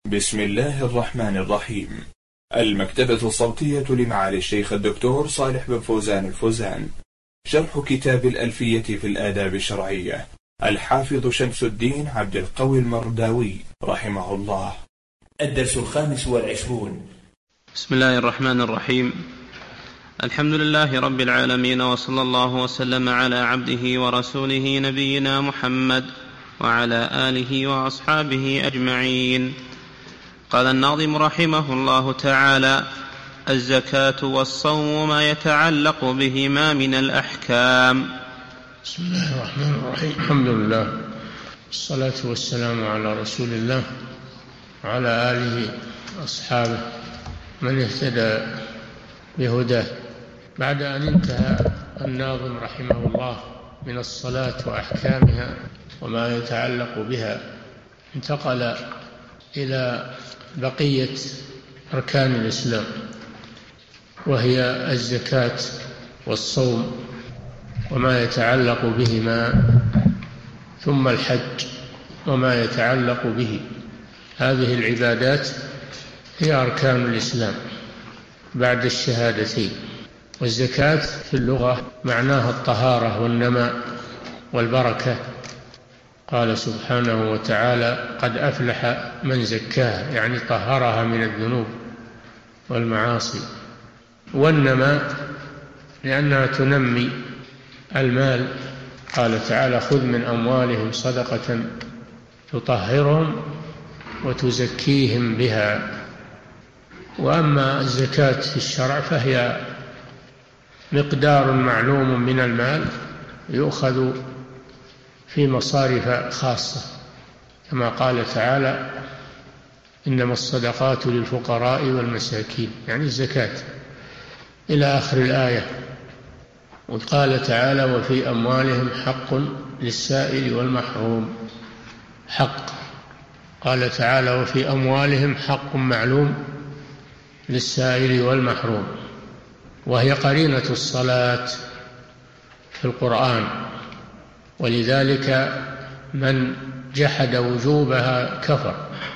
بسم الله الرحمن الرحيم. المكتبة الصوتية لمعالي الشيخ الدكتور صالح بن فوزان الفوزان. شرح كتاب الألفية في الآداب الشرعية، الحافظ شمس الدين عبد القوي المرداوي رحمه الله. الدرس 25. بسم الله الرحمن الرحيم. الحمد لله رب العالمين، وصلى الله وسلم على عبده ورسوله نبينا محمد وعلى آله وأصحابه أجمعين. قال الناظم رحمه الله تعالى: الزكاة والصوم ما يتعلق بهما من الأحكام. بسم الله الرحمن الرحيم. الحمد لله والصلاة والسلام على رسول الله وعلى آله وأصحابه من اهتدى بهداه. بعد أن انتهى الناظم رحمه الله من الصلاة وأحكامها وما يتعلق بها، انتقل إلى بقية أركان الإسلام، وهي الزكاة والصوم وما يتعلق بهما، ثم الحج وما يتعلق به. هذه العبادات هي أركان الإسلام بعد الشهادتين. والزكاة في اللغة معناها الطهارة والنماء والبركة. قال سبحانه وتعالى: قد أفلح من زكاها، يعني طهرها من الذنوب والمعاصي. والنماء لأنها تنمي المال. قال تعالى: خذ من أموالهم صدقة تطهرهم وتزكيهم بها. وأما الزكاة في الشرع فهي مقدار معلوم من المال يؤخذ في مصارف خاصة، كما قال تعالى: إنما الصدقات للفقراء والمساكين، يعني الزكاة، إلى آخر الآية. وقال تعالى: وفي أموالهم حق للسائل والمحروم. حق، قال تعالى: وفي أموالهم حق معلوم للسائل والمحروم، وهي قرينة الصلاة في القرآن. ولذلك من جحد وجوبها كفر،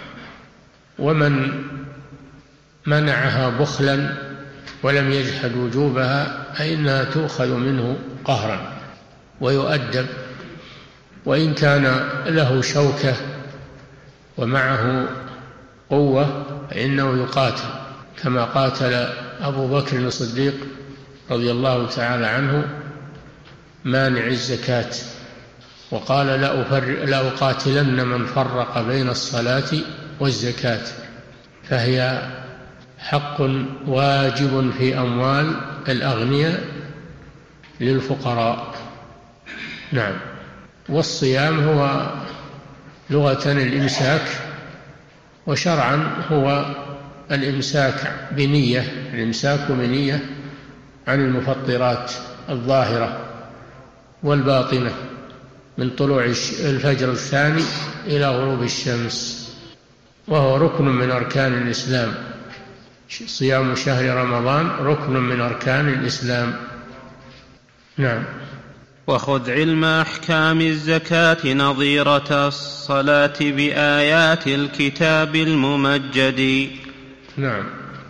ومن منعها بخلا ولم يجحد وجوبها فإنها تؤخذ منه قهرا ويؤدب، وإن كان له شوكة ومعه قوة فإنه يقاتل، كما قاتل أبو بكر الصديق رضي الله تعالى عنه مانع الزكاة، وقال: لا أقاتلن من فرق بين الصلاة والزكاة. فهي حق واجب في أموال الأغنياء للفقراء. نعم. والصيام هو لغة الإمساك، وشرعا هو الإمساك بنية عن المفطرات الظاهرة والباطنة من طلوع الفجر الثاني إلى غروب الشمس، وهو ركن من أركان الإسلام. صيام شهر رمضان ركن من أركان الإسلام. نعم. وخذ علم أحكام الزكاة نظيرة الصلاة بآيات الكتاب الممجد. نعم.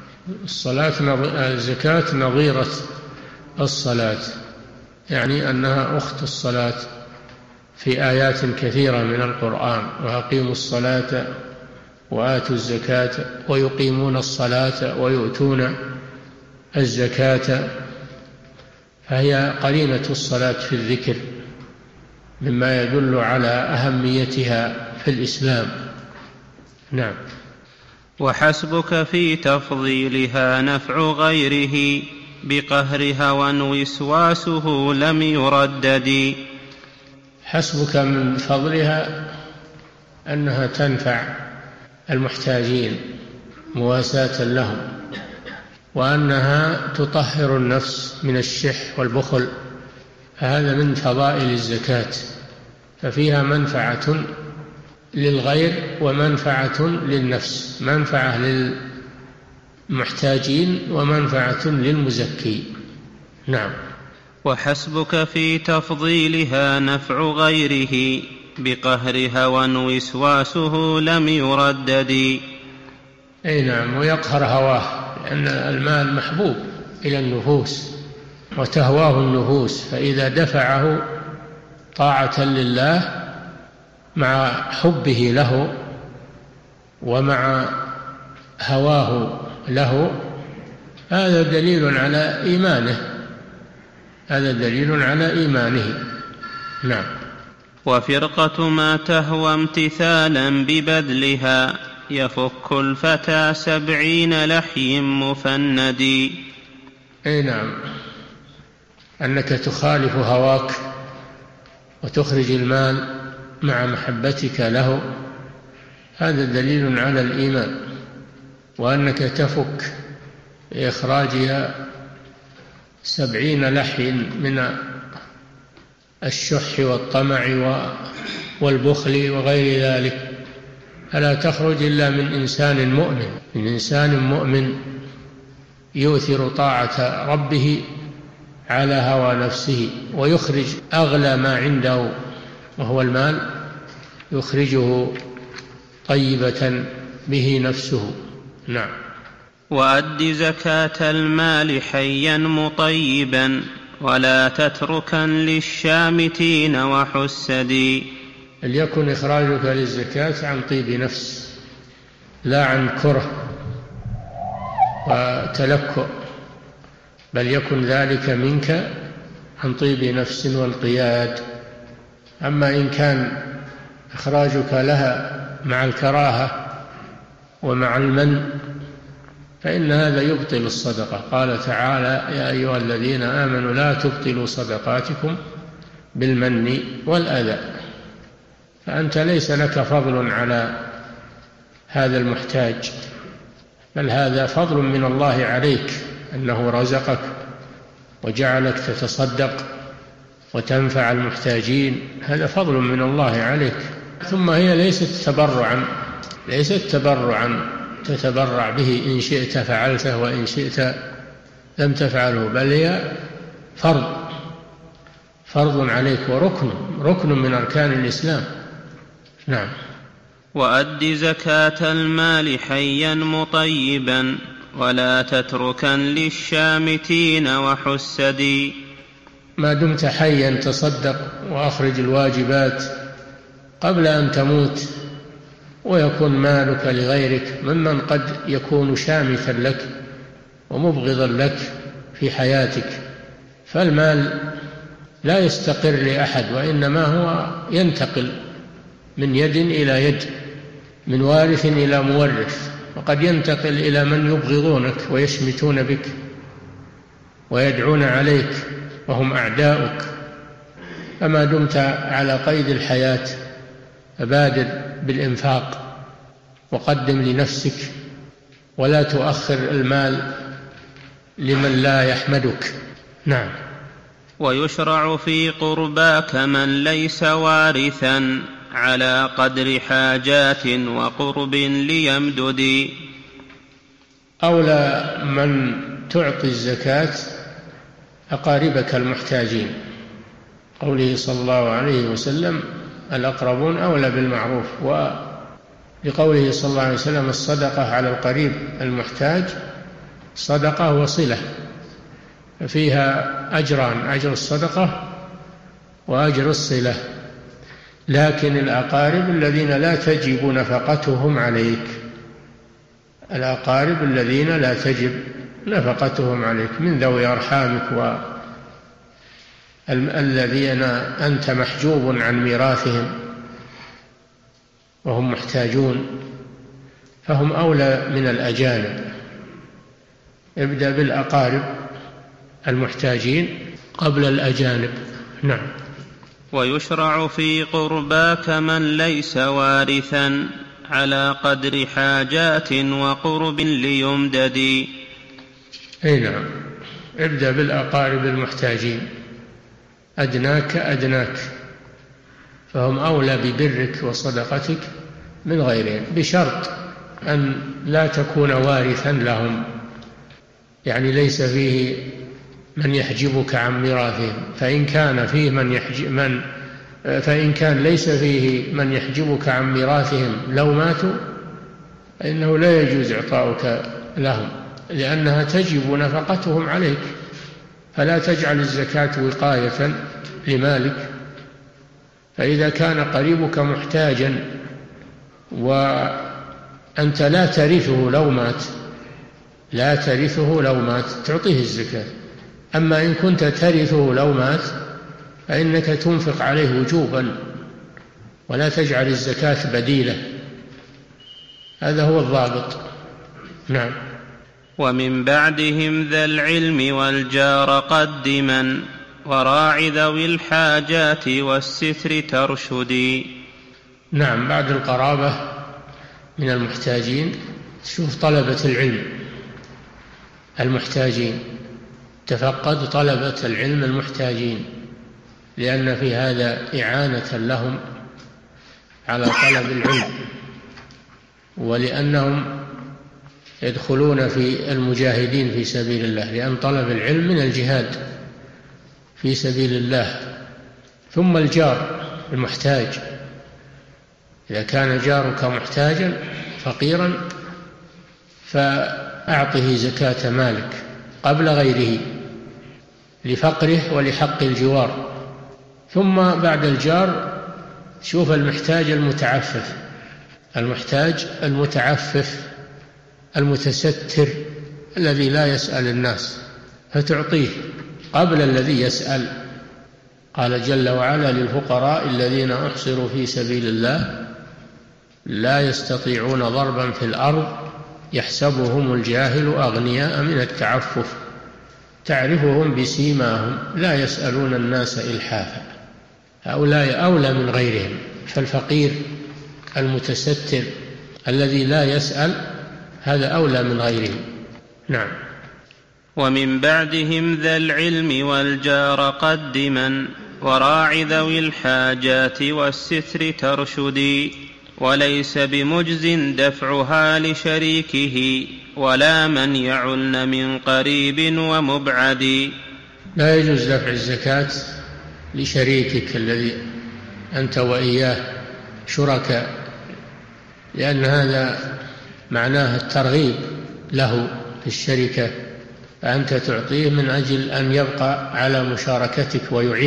الزكاة نظيرة الصلاة، يعني أنها أخت الصلاة في آيات كثيرة من القرآن: وأقيموا الصلاة وآتوا الزكاة ويقيمون الصلاة ويؤتون الزكاة. فهي قرينة الصلاة في الذكر، مما يدل على أهميتها في الإسلام. نعم. وحسبك في تفضيلها نفع غيره بقهر هوى وسواسه لم يردد. حسبك من فضلها أنها تنفع المحتاجين مواساة لهم، وأنها تطهر النفس من الشح والبخل. فهذا من فضائل الزكاة، ففيها منفعة للغير ومنفعة للنفس، منفعة للمحتاجين ومنفعة للمزكي. نعم. وحسبك في تفضيلها نفع غيره بقهر هوى وسواسه لم يردد. أي نعم، ويقهر هواه، لأن المال محبوب إلى النفوس وتهواه النفوس، فإذا دفعه طاعة لله مع حبه له ومع هواه له، هذا دليل على إيمانه، هذا دليل على إيمانه. نعم. وفرقة ما تهوى امتثالا ببذلها يفك الفتى 70 لحي مفندي. أي نعم، أنك تخالف هواك وتخرج المال مع محبتك له، هذا دليل على الإيمان، وأنك تفك إخراجها 70 لحي من الشح والطمع والبخل وغير ذلك، فلا تخرج إلا من إنسان مؤمن، من إنسان مؤمن يؤثر طاعة ربه على هوى نفسه، ويخرج أغلى ما عنده وهو المال، يخرجه طيبة به نفسه. نعم. وأد زكاة المال حيا مطيبا ولا تتركا للشامتين وحسدي. ليكن إخراجك للزكاة عن طيب نفس، لا عن كره وتلكؤ، بل يكن ذلك منك عن طيب نفس وانقياد. أما إن كان إخراجك لها مع الكراهة ومع المن فإن هذا يبطل الصدقة. قال تعالى: يا أيها الذين آمنوا لا تبطلوا صدقاتكم بالمن والأذى. فأنت ليس لك فضل على هذا المحتاج، بل هذا فضل من الله عليك، أنه رزقك وجعلك تتصدق وتنفع المحتاجين، هذا فضل من الله عليك. ثم هي ليست تبرعا تتبرع به إن شئت فعلته وإن شئت لم تفعله، بل هي فرض عليك وركن من أركان الإسلام. نعم. وأد زكاة المال حيا مطيبا ولا تتركا للشامتين وحسدي. ما دمت حيا تصدق وأخرج الواجبات قبل أن تموت، ويكون مالك لغيرك ممن قد يكون شامتا لك ومبغضا لك في حياتك. فالمال لا يستقر لأحد، وإنما هو ينتقل من يد إلى يد، من وارث إلى مورث، وقد ينتقل إلى من يبغضونك ويشمتون بك ويدعون عليك وهم أعداؤك. فما دمت على قيد الحياة فبادر بالإنفاق وقدم لنفسك، ولا تؤخر المال لمن لا يحمدك. نعم. ويشرع في قرباك من ليس وارثا على قدر حاجات وقرب ليمدد. أولى من تعطي الزكاة أقاربك المحتاجين، قوله صلى الله عليه وسلم: الأقربون أولى بالمعروف. ولقوله صلى الله عليه وسلم: الصدقة على القريب المحتاج صدقة وصلة، فيها أجران: أجر الصدقة وأجر الصلة. لكن الأقارب الذين لا تجب نفقتهم عليك، الأقارب الذين لا تجب نفقتهم عليك من ذوي أرحامك والذين أنت محجوب عن ميراثهم وهم محتاجون، فهم أولى من الأجانب. ابدأ بالأقارب المحتاجين قبل الأجانب. نعم. ويشرع في قرباك من ليس وارثا على قدر حاجات وقرب ليمدد. أي نعم، ابدأ بالأقارب المحتاجين، أدناك فهم أولى ببرك وصدقتك من غيرهم، بشرط أن لا تكون وارثا لهم، يعني ليس فيه من يحجبك عن ميراثهم. فإن كان ليس فيه من يحجبك عن ميراثهم لو ماتوا فإنه لا يجوز إعطاؤك لهم، لأنها تجب نفقتهم عليك. فلا تجعل الزكاة وقاية لمالك. فإذا كان قريبك محتاجا وأنت لا ترثه لو مات تعطيه الزكاة. أما إن كنت ترثه لو مات فإنك تنفق عليه وجوبا، ولا تجعل الزكاة بديلة. هذا هو الضابط. نعم. ومن بعدهم ذا العلم والجار قدما، وراعي ذوي الحاجات والستر ترشدي. نعم، بعد القرابة من المحتاجين شوف طلبة العلم المحتاجين، تفقد طلبة العلم المحتاجين، لأن في هذا إعانة لهم على طلب العلم، ولأنهم يدخلون في المجاهدين في سبيل الله، لأن طلب العلم من الجهاد في سبيل الله. ثم الجار المحتاج، إذا كان جارك محتاجا فقيرا فأعطه زكاة مالك قبل غيره لفقره ولحق الجوار. ثم بعد الجار شوف المحتاج المتعفف المتستر الذي لا يسأل الناس، فتعطيه قبل الذي يسأل. قال جل وعلا: للفقراء الذين أحصروا في سبيل الله لا يستطيعون ضربا في الأرض يحسبهم الجاهل أغنياء من التعفف تعرفهم بسيماهم لا يسألون الناس إلحافا. هؤلاء أولى من غيرهم. فالفقير المتستر الذي لا يسأل هذا أولى من غيره. نعم. ومن بعدهم ذا العلم والجار قدما، وراعي ذوي الحاجات والستر ترشدي. وليس بمجز دفعها لشريكه، ولا من يعلن من قريب ومبعد. لا يجوز دفع الزكاة لشريكك الذي أنت وإياه شركاء، لأن هذا معناه الترغيب له في الشركة، فأنت تعطيه من أجل أن يبقى على مشاركتك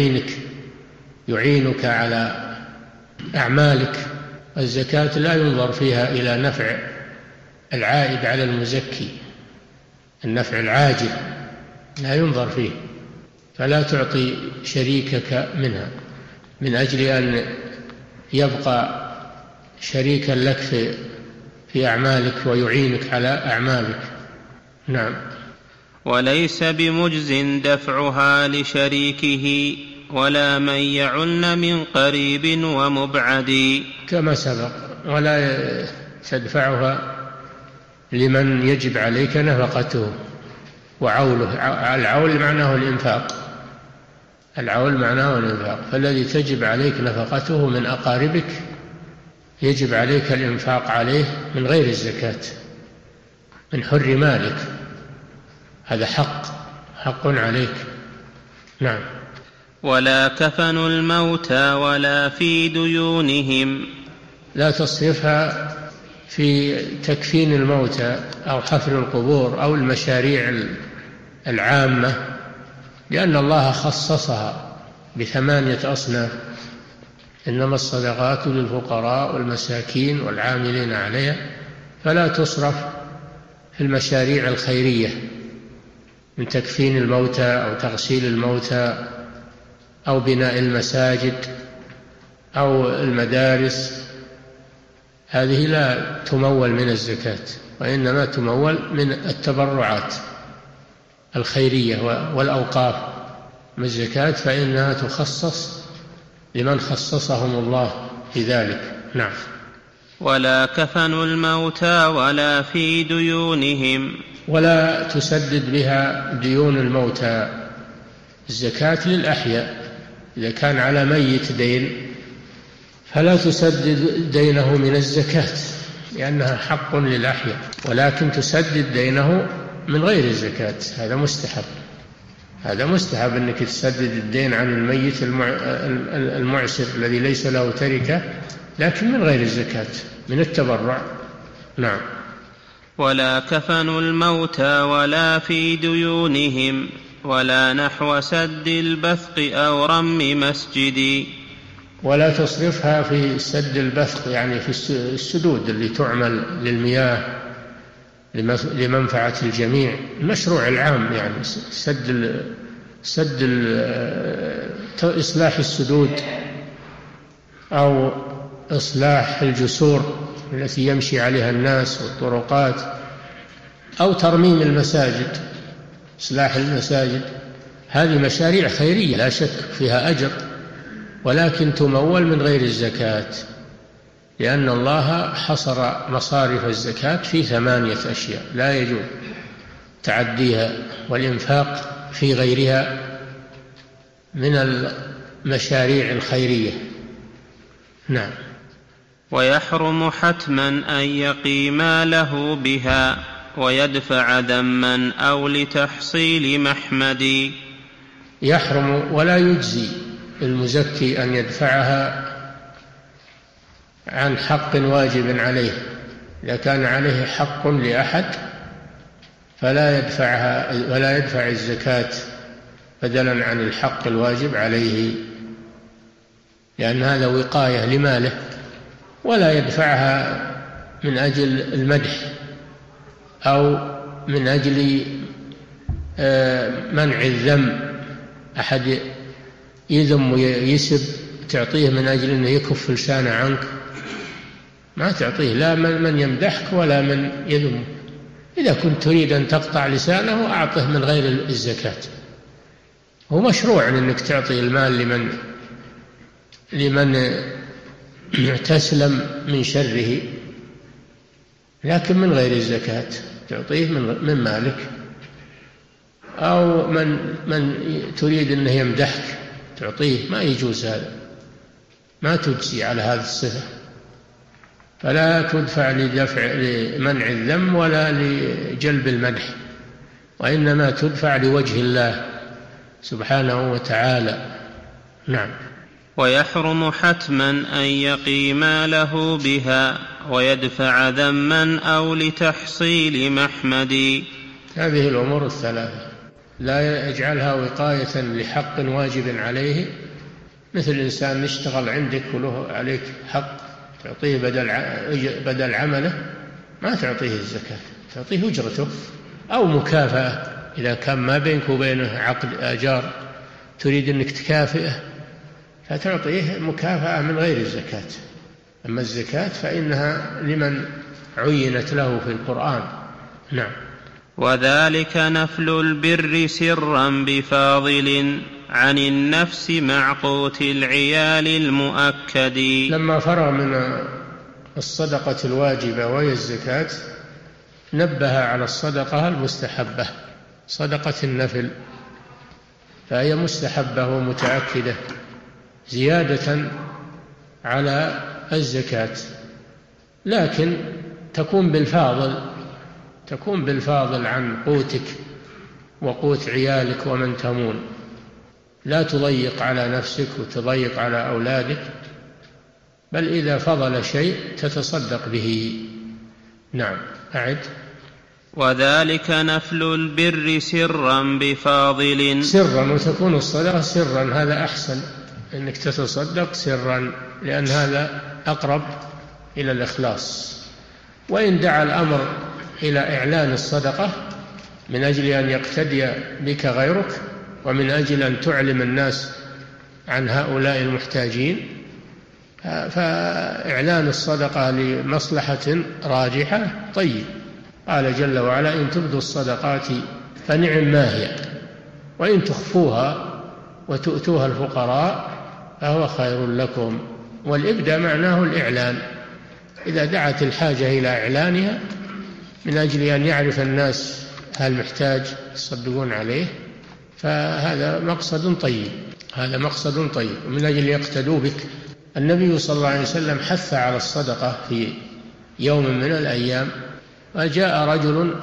يعينك على أعمالك. الزكاة لا ينظر فيها إلى نفع العائد على المزكي، النفع العاجل لا ينظر فيه، فلا تعطي شريكك منها من أجل أن يبقى شريكا لك في أعمالك ويعينك على أعمالك. نعم. وليس بمجز دفعها لشريكه، ولا من يعلن من قريب ومبعد. كما سبق. ولا تدفعها لمن يجب عليك نفقته وعوله. العول معناه الإنفاق. فالذي تجب عليك نفقته من أقاربك يجب عليك الإنفاق عليه من غير الزكاة، من حر مالك. هذا حق عليك. نعم. ولا كفن الموتى ولا في ديونهم. لا تصرفها في تكفين الموتى أو حفر القبور أو المشاريع العامة، لأن الله خصصها ب8 أصناف: إنما الصدقات للفقراء والمساكين والعاملين عليها. فلا تصرف في المشاريع الخيرية من تكفين الموتى أو تغسيل الموتى أو بناء المساجد أو المدارس. هذه لا تمول من الزكاة، وإنما تمول من التبرعات الخيرية والأوقاف. من الزكاة فإنها تخصص لمن خصصهم الله في ذلك. نعم. ولا كفن الموتى ولا في ديونهم. ولا تسدد بها ديون الموتى. الزكاة للأحياء. إذا كان على ميت دين فلا تسدد دينه من الزكاة، لأنها حق للأحياء، ولكن تسدد دينه من غير الزكاة. هذا مستحب أنك تسدد الدين عن الميت المعسر الذي ليس له تركة، لكن من غير الزكاة، من التبرع. نعم. ولا كفنوا الموتى ولا في ديونهم ولا نحو سد البثق أو رم مسجد. ولا تصرفها في سد البثق، يعني في السدود اللي تعمل للمياه لمنفعة الجميع، المشروع العام، يعني إصلاح السدود أو إصلاح الجسور التي يمشي عليها الناس والطرقات، أو ترميم المساجد، إصلاح المساجد. هذه مشاريع خيرية لا شك فيها أجر، ولكن تمول من غير الزكاة، لأن الله حصر مصارف الزكاة في 8 أشياء لا يجوز تعديها، والإنفاق في غيرها من المشاريع الخيرية. نعم. ويحرم حتما أن يقيم له بها ويدفع ذما أو لتحصيل محمد. يحرم ولا يجزي المزكي أن يدفعها عن حق واجب عليه. إذا كان عليه حق لأحد فلا يدفعها ولا يدفع الزكاة بدلا عن الحق الواجب عليه، لأن هذا وقاية لماله. ولا يدفعها من أجل المدح أو من أجل منع الذم، أحد يذم ويسب تعطيه من أجل أنه يكف لسانه عنك، ما تعطيه لا من يمدحك ولا من يذمك. إذا كنت تريد أن تقطع لسانه أعطه من غير الزكاة. هو مشروع أنك تعطي المال لمن تسلم من شره، لكن من غير الزكاة، تعطيه من مالك. أو من تريد أنه يمدحك تعطيه، ما يجوز هذا، ما تجزي على هذه الصفة. فلا تدفع لمنع الذم ولا لجلب المدح، وإنما تدفع لوجه الله سبحانه وتعالى. نعم. ويحرم حتما أن يقيم له بها ويدفع ذما أو لتحصيل محمد. هذه الأمور الثلاثة لا يجعلها وقاية لحق واجب عليه، مثل إنسان يشتغل عندك وله عليك حق تعطيه بدل عمله، ما تعطيه الزكاة، تعطيه أجرته أو مكافأة. إذا كان ما بينك وبينه عقد آجار تريد أنك تكافئه فتعطيه مكافأة من غير الزكاة. أما الزكاة فإنها لمن عينت له في القرآن. نعم. وذلك نفل البر سرا بفاضل عن النفس مع قوت العيال المؤكد. لما فرغ من الصدقة الواجبة وهي الزكاة نبه على الصدقة المستحبة، صدقة النفل، فهي مستحبة ومتأكدة زيادة على الزكاة، لكن تكون بالفاضل عن قوتك وقوت عيالك ومن تمون. لا تضيق على نفسك وتضيق على أولادك، بل إذا فضل شيء تتصدق به. نعم. أعد. وذلك نفل البر سرا بفاضل. سرا، وتكون الصدقة سرا، هذا أحسن، أنك تتصدق سرا، لأن هذا أقرب إلى الإخلاص. وإن دعا الأمر إلى إعلان الصدقة من أجل أن يقتدي بك غيرك ومن أجل أن تعلم الناس عن هؤلاء المحتاجين، فإعلان الصدقة لمصلحة راجحة طيب. قال جل وعلا: إن تبدوا الصدقات فنعم ما هي، وإن تخفوها وتؤتوها الفقراء فهو خير لكم. والإبداء معناه الإعلان، إذا دعت الحاجة إلى إعلانها من أجل أن يعرف الناس هل محتاج يصدقون عليه، فهذا مقصد طيب، هذا مقصد طيب، ومن أجل يقتدوا بك. النبي صلى الله عليه وسلم حث على الصدقة في يوم من الأيام، وجاء رجل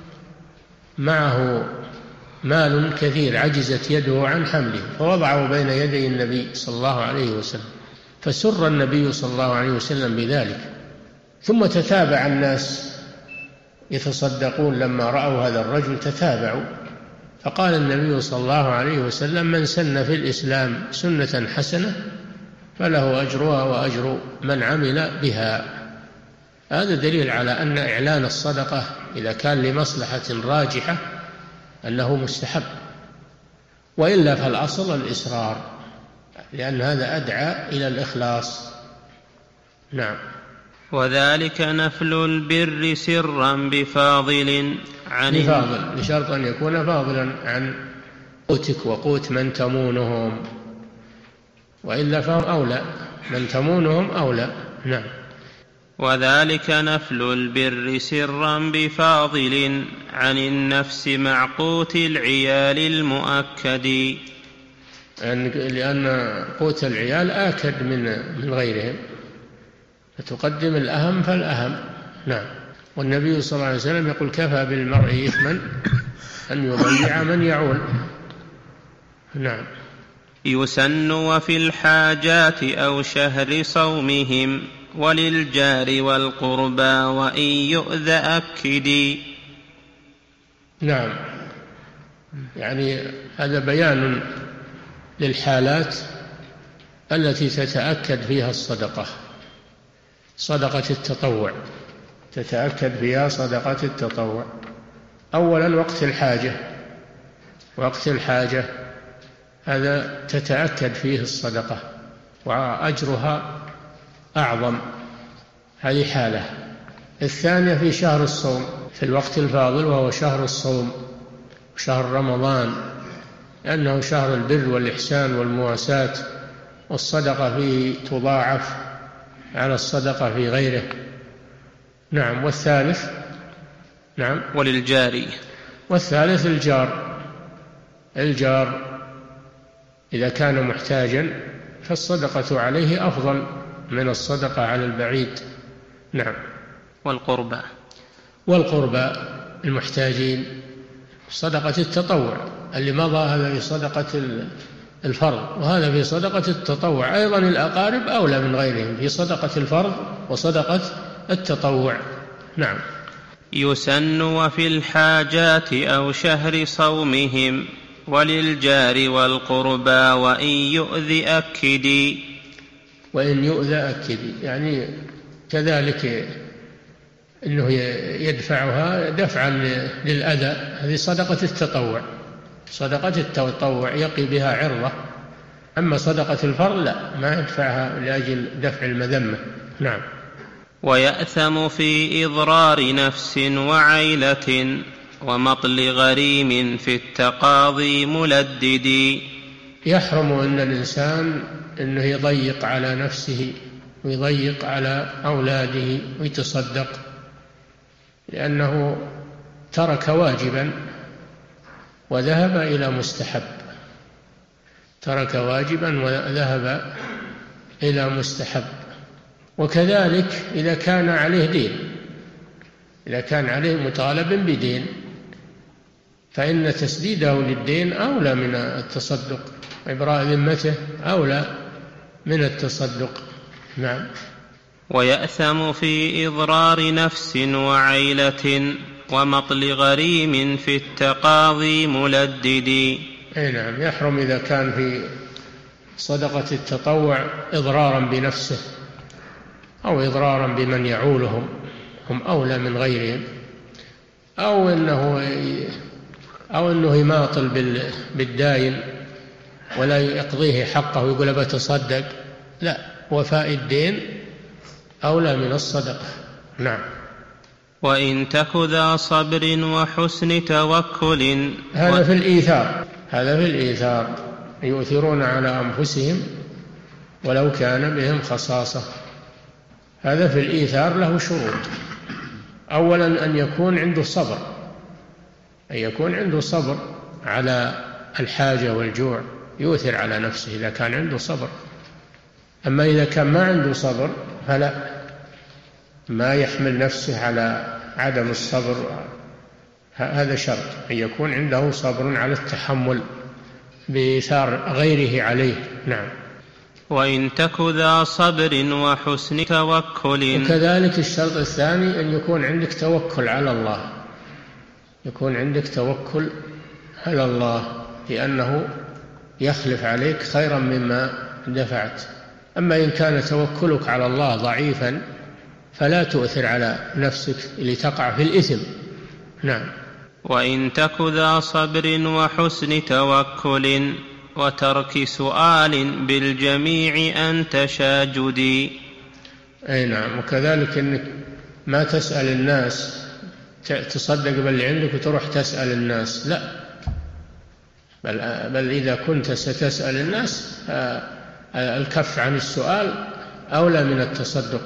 معه مال كثير عجزت يده عن حمله، فوضعه بين يدي النبي صلى الله عليه وسلم، فسر النبي صلى الله عليه وسلم بذلك. ثم تتابع الناس يتصدقون لما رأوا هذا الرجل تتابعوا، فقال النبي صلى الله عليه وسلم: من سن في الإسلام سنة حسنة فله أجرها وأجر من عمل بها. هذا دليل على أن إعلان الصدقة إذا كان لمصلحة راجحة أنه مستحب، وإلا فالأصل الإصرار، لأن هذا أدعى إلى الإخلاص. نعم. وذلك نفل البر سرا بفاضل بشرط أن يكون فاضلا عن قوتك وقوت من تمونهم، وإلا فهم أولى، من تمونهم أولى. نعم. وذلك نفل البر سرا بفاضل عن النفس مع قوت العيال المؤكد، لأن قوت العيال آكد من غيرهم، فتقدم الأهم فالأهم. نعم. والنبي صلى الله عليه وسلم يقول: كفى بالمرء إثما أن يضيع من يعول. نعم. يسن وفي الحاجات أو شهر صومهم وللجار والقربى وإن يؤذ أكدي. نعم، يعني هذا بيان للحالات التي تتأكد فيها الصدقة، صدقة التطوع تتأكد فيها صدقة التطوع. أولا وقت الحاجة هذا تتأكد فيه الصدقة وأجرها أعظم، هذه حالة. الثانية في شهر الصوم، في الوقت الفاضل وهو شهر الصوم وشهر رمضان، لأنه شهر البر والإحسان والمواساة، والصدقة فيه تضاعف على الصدقة في غيره. نعم. والثالث نعم وللجار، والثالث الجار إذا كان محتاجا فالصدقة عليه أفضل من الصدقة على البعيد. نعم. والقربى المحتاجين، صدقة التطوع اللي مضى هذا في صدقة الفرض، وهذا في صدقة التطوع. أيضا الأقارب أولى من غيرهم في صدقة الفرض وصدقة التطوع. نعم. يسن وفي الحاجات أو شهر صومهم وللجار والقربى وإن يؤذ أكدي. وإن يؤذ أكدي يعني كذلك أنه يدفعها دفعا للأذى، هذه صدقة التطوع. صدقة التطوع يقي بها عرضة، أما صدقة الفرض لا، ما يدفعها لأجل دفع المذمة. نعم. ويأثم في إضرار نفس وعيلة ومطل غريم في التقاضي ملدد. يحرم أن الإنسان أنه يضيق على نفسه ويضيق على أولاده ويتصدق، لأنه ترك واجبا وذهب إلى مستحب، ترك واجبا وذهب إلى مستحب. وكذلك إذا كان عليه دين، إذا كان عليه مطالب بدين فإن تسديده للدين أولى من التصدق، إبراء ذمته أولى من التصدق. نعم. ويأثم في إضرار نفس وعيلة ومطل غريم في التقاضي ملدد. نعم. يحرم إذا كان في صدقة التطوع إضرارا بنفسه أو إضرارا بمن يعولهم، هم أولى من غيرهم، أو أنه يماطل بالداين ولا يقضيه حقه ويقول بتصدق، لا، وفاء الدين أولى من الصدقة. نعم. وإن تك ذا صبر وحسن توكل. هذا في الإيثار، يؤثرون على أنفسهم ولو كان بهم خصاصة. هذا في الإيثار له شروط. أولا أن يكون عنده صبر، أن يكون عنده صبر على الحاجة والجوع، يؤثر على نفسه إذا كان عنده صبر. أما إذا كان ما عنده صبر فلا، ما يحمل نفسه على عدم الصبر. هذا شرط، أن يكون عنده صبر على التحمل بإيثار غيره عليه. نعم. وإن تك ذا صبر وحسن توكل. وكذلك الشرط الثاني أن يكون عندك توكل على الله، يكون عندك توكل على الله لأنه يخلف عليك خيرا مما دفعت. أما إن كان توكلك على الله ضعيفا فلا تؤثر على نفسك لتقع في الإثم. نعم. وإن تك ذا صبر وحسن توكل وترك سؤال بالجميع أنت شاجدي. أي نعم. وكذلك أنك ما تسأل الناس، تصدق باللي عندك وتروح تسأل الناس، لا، بل إذا كنت ستسأل الناس الكف عن السؤال أولى من التصدق.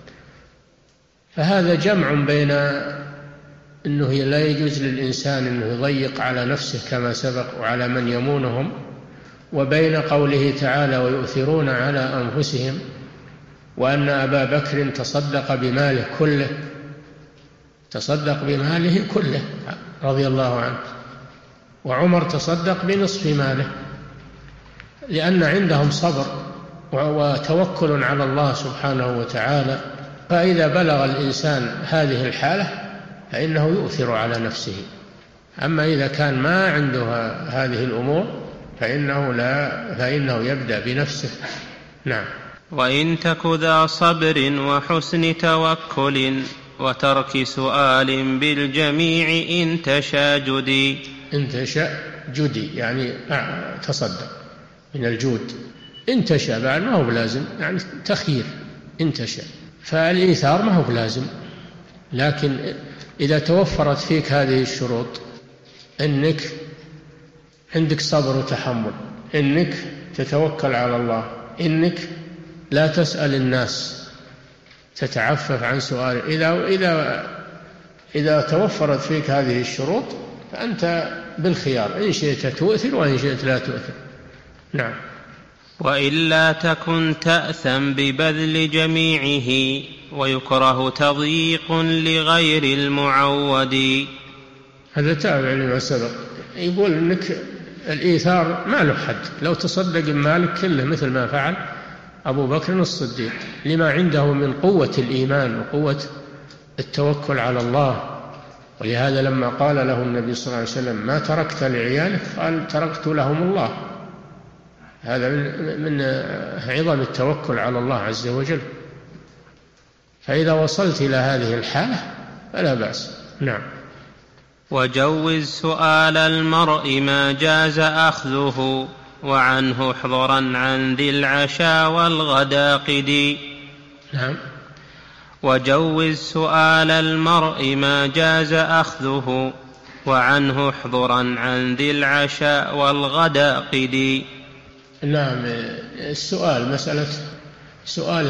فهذا جمع بين أنه لا يجوز للإنسان أنه يضيق على نفسه كما سبق وعلى من يمونهم، وبين قوله تعالى ويؤثرون على أنفسهم، وأن أبا بكر تصدق بماله كله، تصدق بماله كله رضي الله عنه، وعمر تصدق بنصف ماله، لأن عندهم صبر وتوكل على الله سبحانه وتعالى. فإذا بلغ الإنسان هذه الحالة فإنه يؤثر على نفسه. أما إذا كان ما عنده هذه الأمور فإنه يبدأ بنفسه. نعم. وإن تك ذا صبر وحسن توكل وترك سؤال بالجميع إن تشاء جدي. إن تشاء جدي يعني تصدق من الجود. إن تشاء بعد ما هو لازم، يعني تخيير إن تشاء، فالإيثار ما هو لازم. لكن إذا توفرت فيك هذه الشروط، إنك عندك صبر وتحمل، إنك تتوكل على الله، إنك لا تسأل الناس، تتعفف عن سؤال، إذا توفرت فيك هذه الشروط فأنت بالخيار، إن شئت تؤثر وإن شئت لا تؤثر. نعم. وإلا تكن تأثم ببذل جميعه ويكره تضييق لغير المعود. هذا تابع لما سبق، يقول إنك الإيثار ما له حد، لو تصدق بمالك كله مثل ما فعل أبو بكر الصديق لما عنده من قوة الإيمان وقوة التوكل على الله. ولهذا لما قال له النبي صلى الله عليه وسلم ما تركت لعيالك، قال تركت لهم الله. هذا من عظم التوكل على الله عز وجل. فإذا وصلت إلى هذه الحالة فلا بأس. نعم. وجوز سؤال المرء ما جاز أخذه وعنه احضرا عن ذي العشاء والغدا قدي. نعم. وجوز سؤال المرء ما جاز أخذه وعنه احضرا عن ذي العشاء والغدا قدي. نعم. السؤال، مسألة سؤال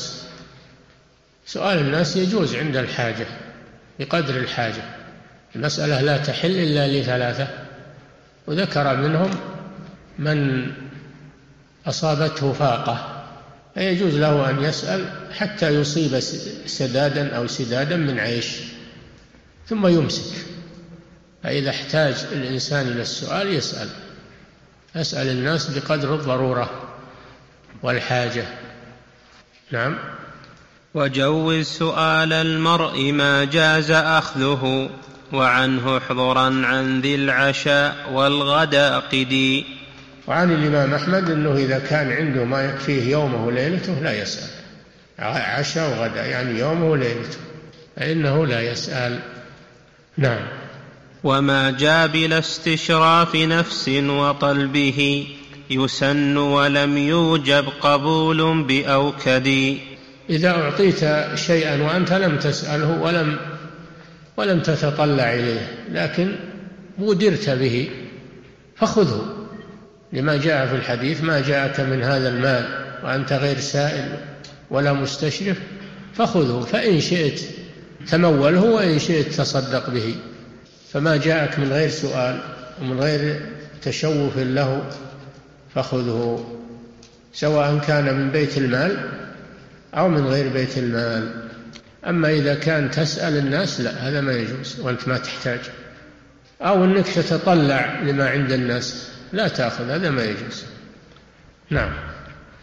الناس يجوز عند الحاجة بقدر الحاجة. المسألة لا تحل إلا لثلاثة، وذكر منهم من أصابته فاقة فيجوز له أن يسأل حتى يصيب سدادا أو سدادا من عيش ثم يمسك. فإذا احتاج الإنسان إلى السؤال يسأل الناس بقدر الضرورة والحاجة. نعم. وجوز سؤال المرء ما جاز أخذه وعنه احضرا عن ذي العشاء والغدا قدي. وعن الإمام أحمد أنه إذا كان عنده ما يكفيه يومه وليلته لا يسأل، عشاء وغدا يعني يومه وليلته، فإنه لا يسأل. نعم. وما جاء بلا استشراف نفس وطلبه يسن ولم يوجب قبول بأوكد. إذا أعطيت شيئا وأنت لم تسأله ولم تتطلع إليه لكن بودرت به فخذه، لما جاء في الحديث ما جاءك من هذا المال وأنت غير سائل ولا مستشرف فخذه، فإن شئت تموله وإن شئت تصدق به. فما جاءك من غير سؤال ومن غير تشوف له فخذه، سواء كان من بيت المال أو من غير بيت المال. أما إذا كان تسأل الناس لا، هذا ما يجوز وأنت ما تحتاج، أو أنك تتطلع لما عند الناس لا تأخذ، هذا ما يجوز. نعم.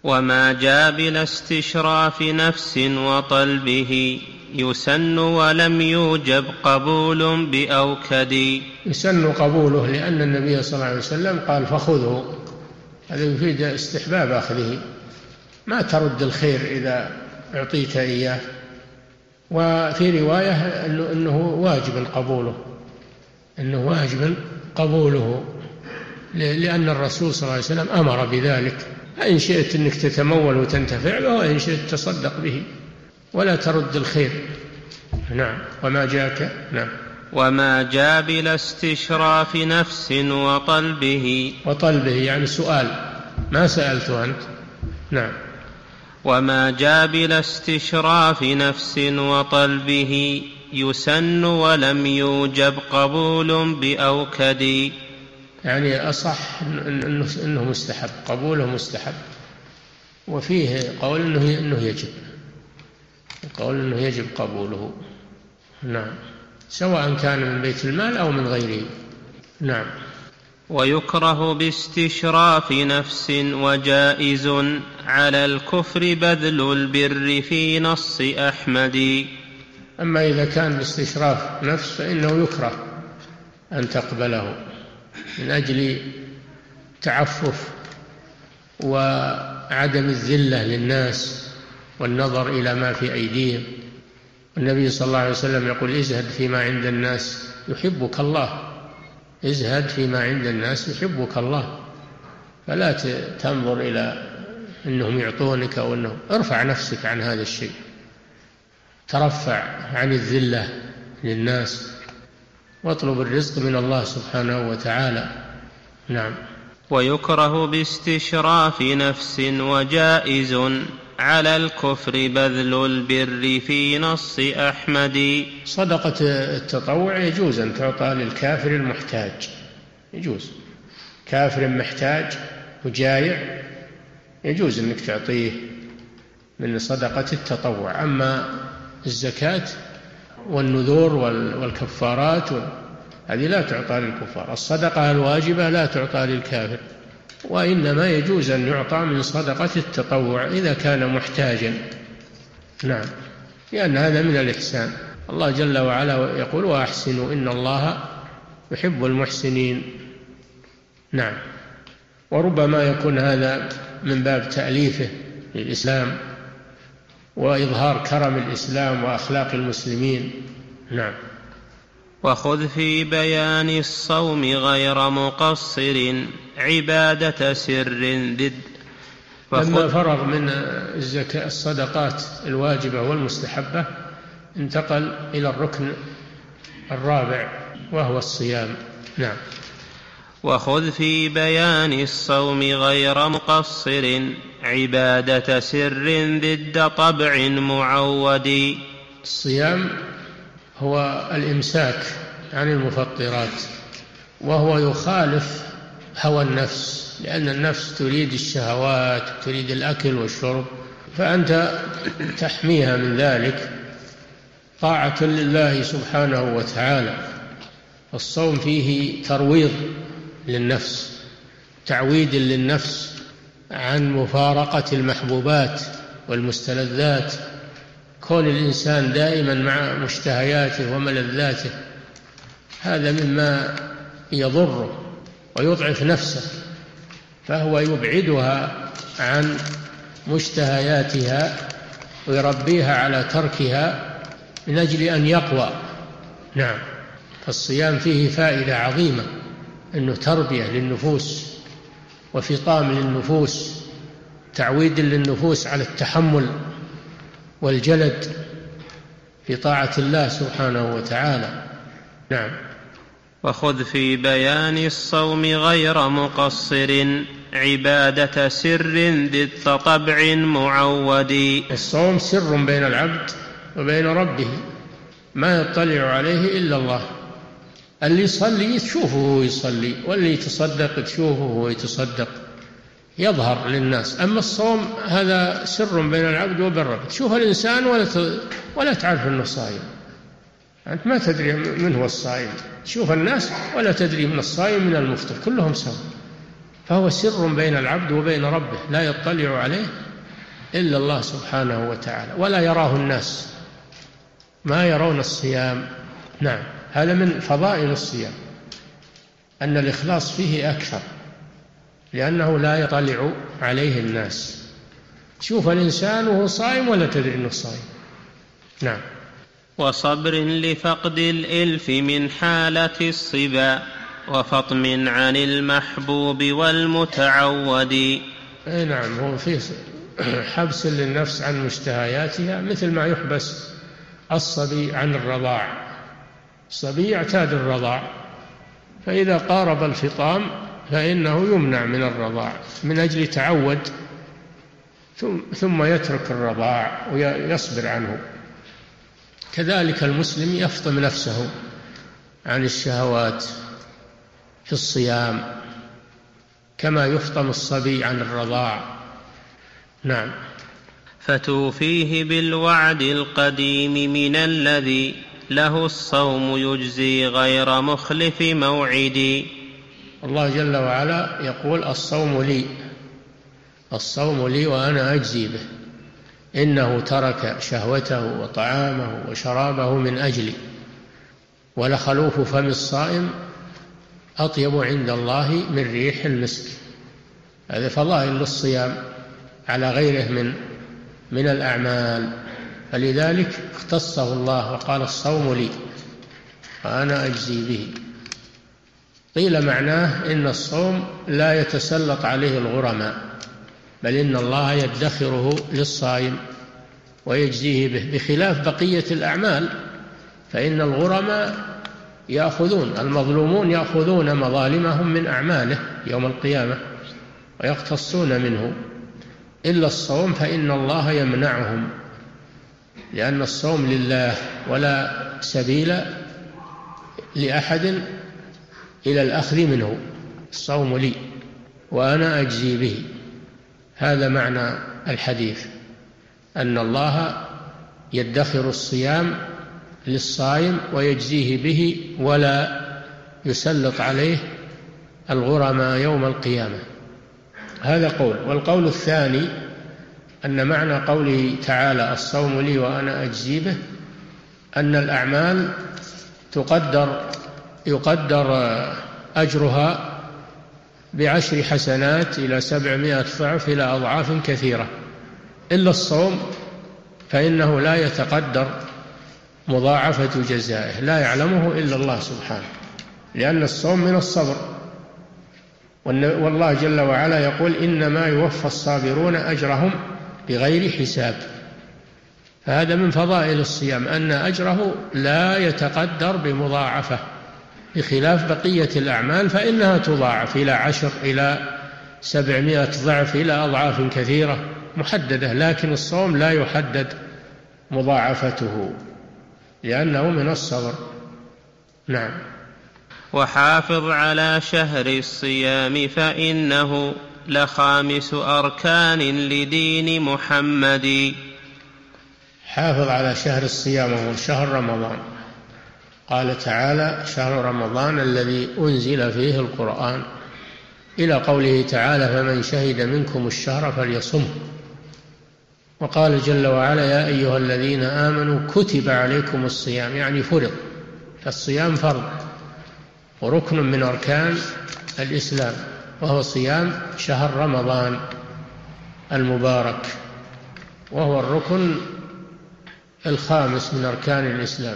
وما جاء بلا استشراف نفس وطلبه يسن ولم يوجب قبول بأوكد. يسن قبوله لأن النبي صلى الله عليه وسلم قال فخذه، هذا يفيد استحباب أخذه، ما ترد الخير إذا أعطيت إياه. وفي رواية أنه واجب قبوله لأن الرسول صلى الله عليه وسلم أمر بذلك، إن شئت أنك تتمول وتنتفع به وإن شئت تصدق به ولا ترد الخير. نعم. وما جاء بلا استشراف نفس وطلبه يعني سؤال، ما سألته أنت. نعم. وما جاء بلا استشراف نفس وطلبه يسن ولم يوجب قبول بأوكد. يعني أصح أنه مستحب، قبوله مستحب، وفيه قول أنه يجب قبوله. نعم، سواء كان من بيت المال أو من غيره. نعم. ويكره باستشراف نفس وجائز على الكفر بذل البر في نص أحمد. أما إذا كان باستشراف نفس فإنه يكره أن تقبله من أجل تعفف وعدم الذلة للناس والنظر إلى ما في أيديهم. النبي صلى الله عليه وسلم يقول ازهد فيما عند الناس يحبك الله، ازهد فيما عند الناس يحبك الله. فلا تنظر إلى أنهم يعطونك أو أنهم، ارفع نفسك عن هذا الشيء، ترفع عن الذلة للناس واطلب الرزق من الله سبحانه وتعالى. نعم. ويكره باستشراف نفس وجائز على الكفر بذل البر في نص أحمد. صدقة التطوع يجوز أن تعطى للكافر المحتاج، يجوز، كافر محتاج وجايع يجوز أنك تعطيه من صدقة التطوع. أما الزكاة والنذور والكفارات هذه لا تعطى للكفار. الصدقة الواجبة لا تعطى للكافر، وإنما يجوز أن يعطى من صدقة التطوع إذا كان محتاجا. نعم، لأن هذا من الإحسان. الله جل وعلا يقول وأحسنوا إن الله يحب المحسنين. نعم. وربما يكون هذا من باب تأليفه للإسلام وإظهار كرم الإسلام وأخلاق المسلمين. نعم. وخذ في بيان الصوم غير مقصر عبادة سر ضد. لما فرغ من الزكاة الصدقات الواجبة والمستحبة انتقل إلى الركن الرابع وهو الصيام. نعم. وخذ في بيان الصوم غير مقصر عبادة سر ضد طبع معود. الصيام هو الإمساك عن المفطرات، وهو يخالف هوى النفس، لأن النفس تريد الشهوات، تريد الأكل والشرب، فأنت تحميها من ذلك طاعة لله سبحانه وتعالى. الصوم فيه ترويض للنفس، تعويد للنفس عن مفارقة المحبوبات والمستلذات. كون الإنسان دائما مع مشتهياته وملذاته هذا مما يضره ويضعف نفسه، فهو يبعدها عن مشتهياتها ويربيها على تركها من أجل أن يقوى. نعم. فالصيام فيه فائدة عظيمة، أنه تربية للنفوس وفطام للنفوس، تعويد للنفوس على التحمل والجلد في طاعة الله سبحانه وتعالى. نعم. وخذ في بيان الصوم غير مقصر عبادة سر ضد طبع معود. الصوم سر بين العبد وبين ربه، ما يطلع عليه إلا الله. اللي يصلي تشوفه هو يصلي، واللي يتصدق تشوفه هو يتصدق، يظهر للناس. أما الصوم هذا سر بين العبد وبين ربه، تشوف الإنسان ولا تعرف أنه صائم، أنت ما تدري من هو الصائم، تشوف الناس ولا تدري من الصائم من المفطر، كلهم سوا. فهو سر بين العبد وبين ربه لا يطلع عليه إلا الله سبحانه وتعالى، ولا يراه الناس، ما يرون الصيام. نعم، هذا من فضائل الصيام أن الإخلاص فيه أكثر، لأنه لا يطلع عليه الناس. شوف الإنسان وهو صائم ولا تدري أنه صائم. نعم. وصبر لفقد الإلف من حالة الصبا، وفطم عن المحبوب والمتعود. نعم، هو فيه حبس للنفس عن مشتهياتها، مثل ما يحبس الصبي عن الرضاع. الصبي يعتاد الرضاع، فإذا قارب الفطام فإنه يمنع من الرضاع من أجل تعود، ثم يترك الرضاع ويصبر عنه. كذلك المسلم يفطم نفسه عن الشهوات في الصيام كما يفطم الصبي عن الرضاع. نعم. فتوفيه بالوعد القديم من الذي له الصوم يجزي غير مخلف موعدي. الله جل وعلا يقول: الصوم لي، الصوم لي وأنا أجزي به، إنه ترك شهوته وطعامه وشرابه من أجلي، ولخلوف فم الصائم أطيب عند الله من ريح المسك. هذه فضائل للصيام على غيره من الأعمال، فلذلك اختصه الله وقال: الصوم لي وأنا أجزي به. قيل معناه إن الصوم لا يتسلط عليه الغرماء، بل إن الله يدخره للصائم ويجزيه به، بخلاف بقية الأعمال، فإن الغرماء يأخذون، المظلومون يأخذون مظالمهم من أعماله يوم القيامة ويقتصون منه، إلا الصوم فإن الله يمنعهم، لأن الصوم لله ولا سبيل لأحد إلى الأخذ منه. الصوم لي وأنا أجزي به، هذا معنى الحديث، أن الله يدخر الصيام للصائم ويجزيه به ولا يسلط عليه الغرماء يوم القيامة. هذا قول. والقول الثاني أن معنى قوله تعالى: الصوم لي وأنا أجزي به، أن الأعمال يقدر أجرها ب10 حسنات إلى 700 ضعف إلى أضعاف كثيرة، إلا الصوم فإنه لا يتقدر مضاعفة جزائه، لا يعلمه إلا الله سبحانه، لأن الصوم من الصبر، والله جل وعلا يقول: إنما يوفى الصابرون أجرهم بغير حساب. فهذا من فضائل الصيام أن أجره لا يتقدر بمضاعفة، بخلاف بقية الأعمال فإنها تضاعف إلى 10 إلى 700 ضعف إلى أضعاف كثيرة محددة، لكن الصوم لا يحدد مضاعفته لأنه من الصبر. نعم. وحافظ على شهر الصيام فإنه لخامس أركان لدين محمد. حافظ على شهر الصيام وهو شهر رمضان. قال تعالى: شهر رمضان الذي أنزل فيه القرآن، إلى قوله تعالى: فمن شهد منكم الشهر فليصمه. وقال جل وعلا: يا أيها الذين آمنوا كتب عليكم الصيام، يعني فرض، فالصيام فرض وركن من أركان الإسلام، وهو صيام شهر رمضان المبارك، وهو الركن الخامس من أركان الإسلام.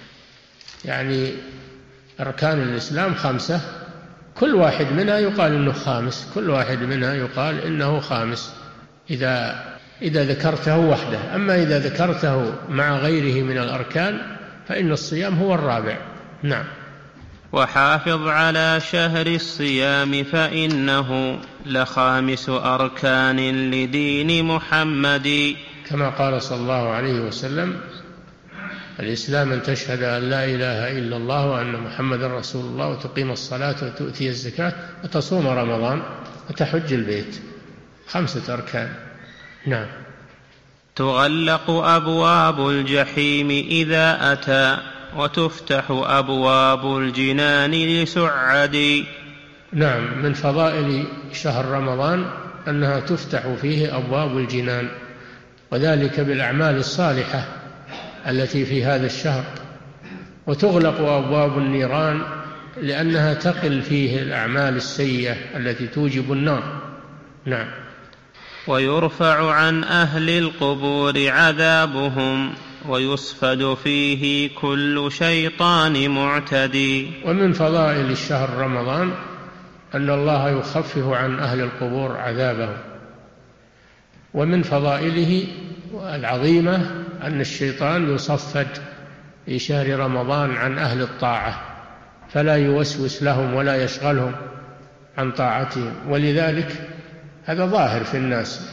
يعني أركان الإسلام 5، كل واحد منها يقال إنه خامس، كل واحد منها يقال إنه خامس إذا ذكرته وحده، أما إذا ذكرته مع غيره من الأركان فإن الصيام هو الرابع. نعم. وحافظ على شهر الصيام فإنه لخامس أركان لدين محمد، كما قال صلى الله عليه وسلم: الإسلام أن تشهد أن لا إله إلا الله وأن محمد رسول الله، وتقيم الصلاة وتؤتي الزكاة وتصوم رمضان وتحج البيت، 5 أركان. نعم. تغلق أبواب الجحيم إذا أتى، وتفتح أبواب الجنان لسعدي. نعم، من فضائل شهر رمضان أنها تفتح فيه أبواب الجنان، وذلك بالأعمال الصالحة التي في هذا الشهر، وتغلق أبواب النيران لأنها تقل فيه الأعمال السيئة التي توجب النار. نعم. ويرفع عن أهل القبور عذابهم ويصفد فيه كل شيطان معتدي. ومن فضائل الشهر رمضان أن الله يخفف عن أهل القبور عذابهم، ومن فضائله العظيمة أن الشيطان يصفد في شهر رمضان عن أهل الطاعة، فلا يوسوس لهم ولا يشغلهم عن طاعتهم. ولذلك هذا ظاهر في الناس،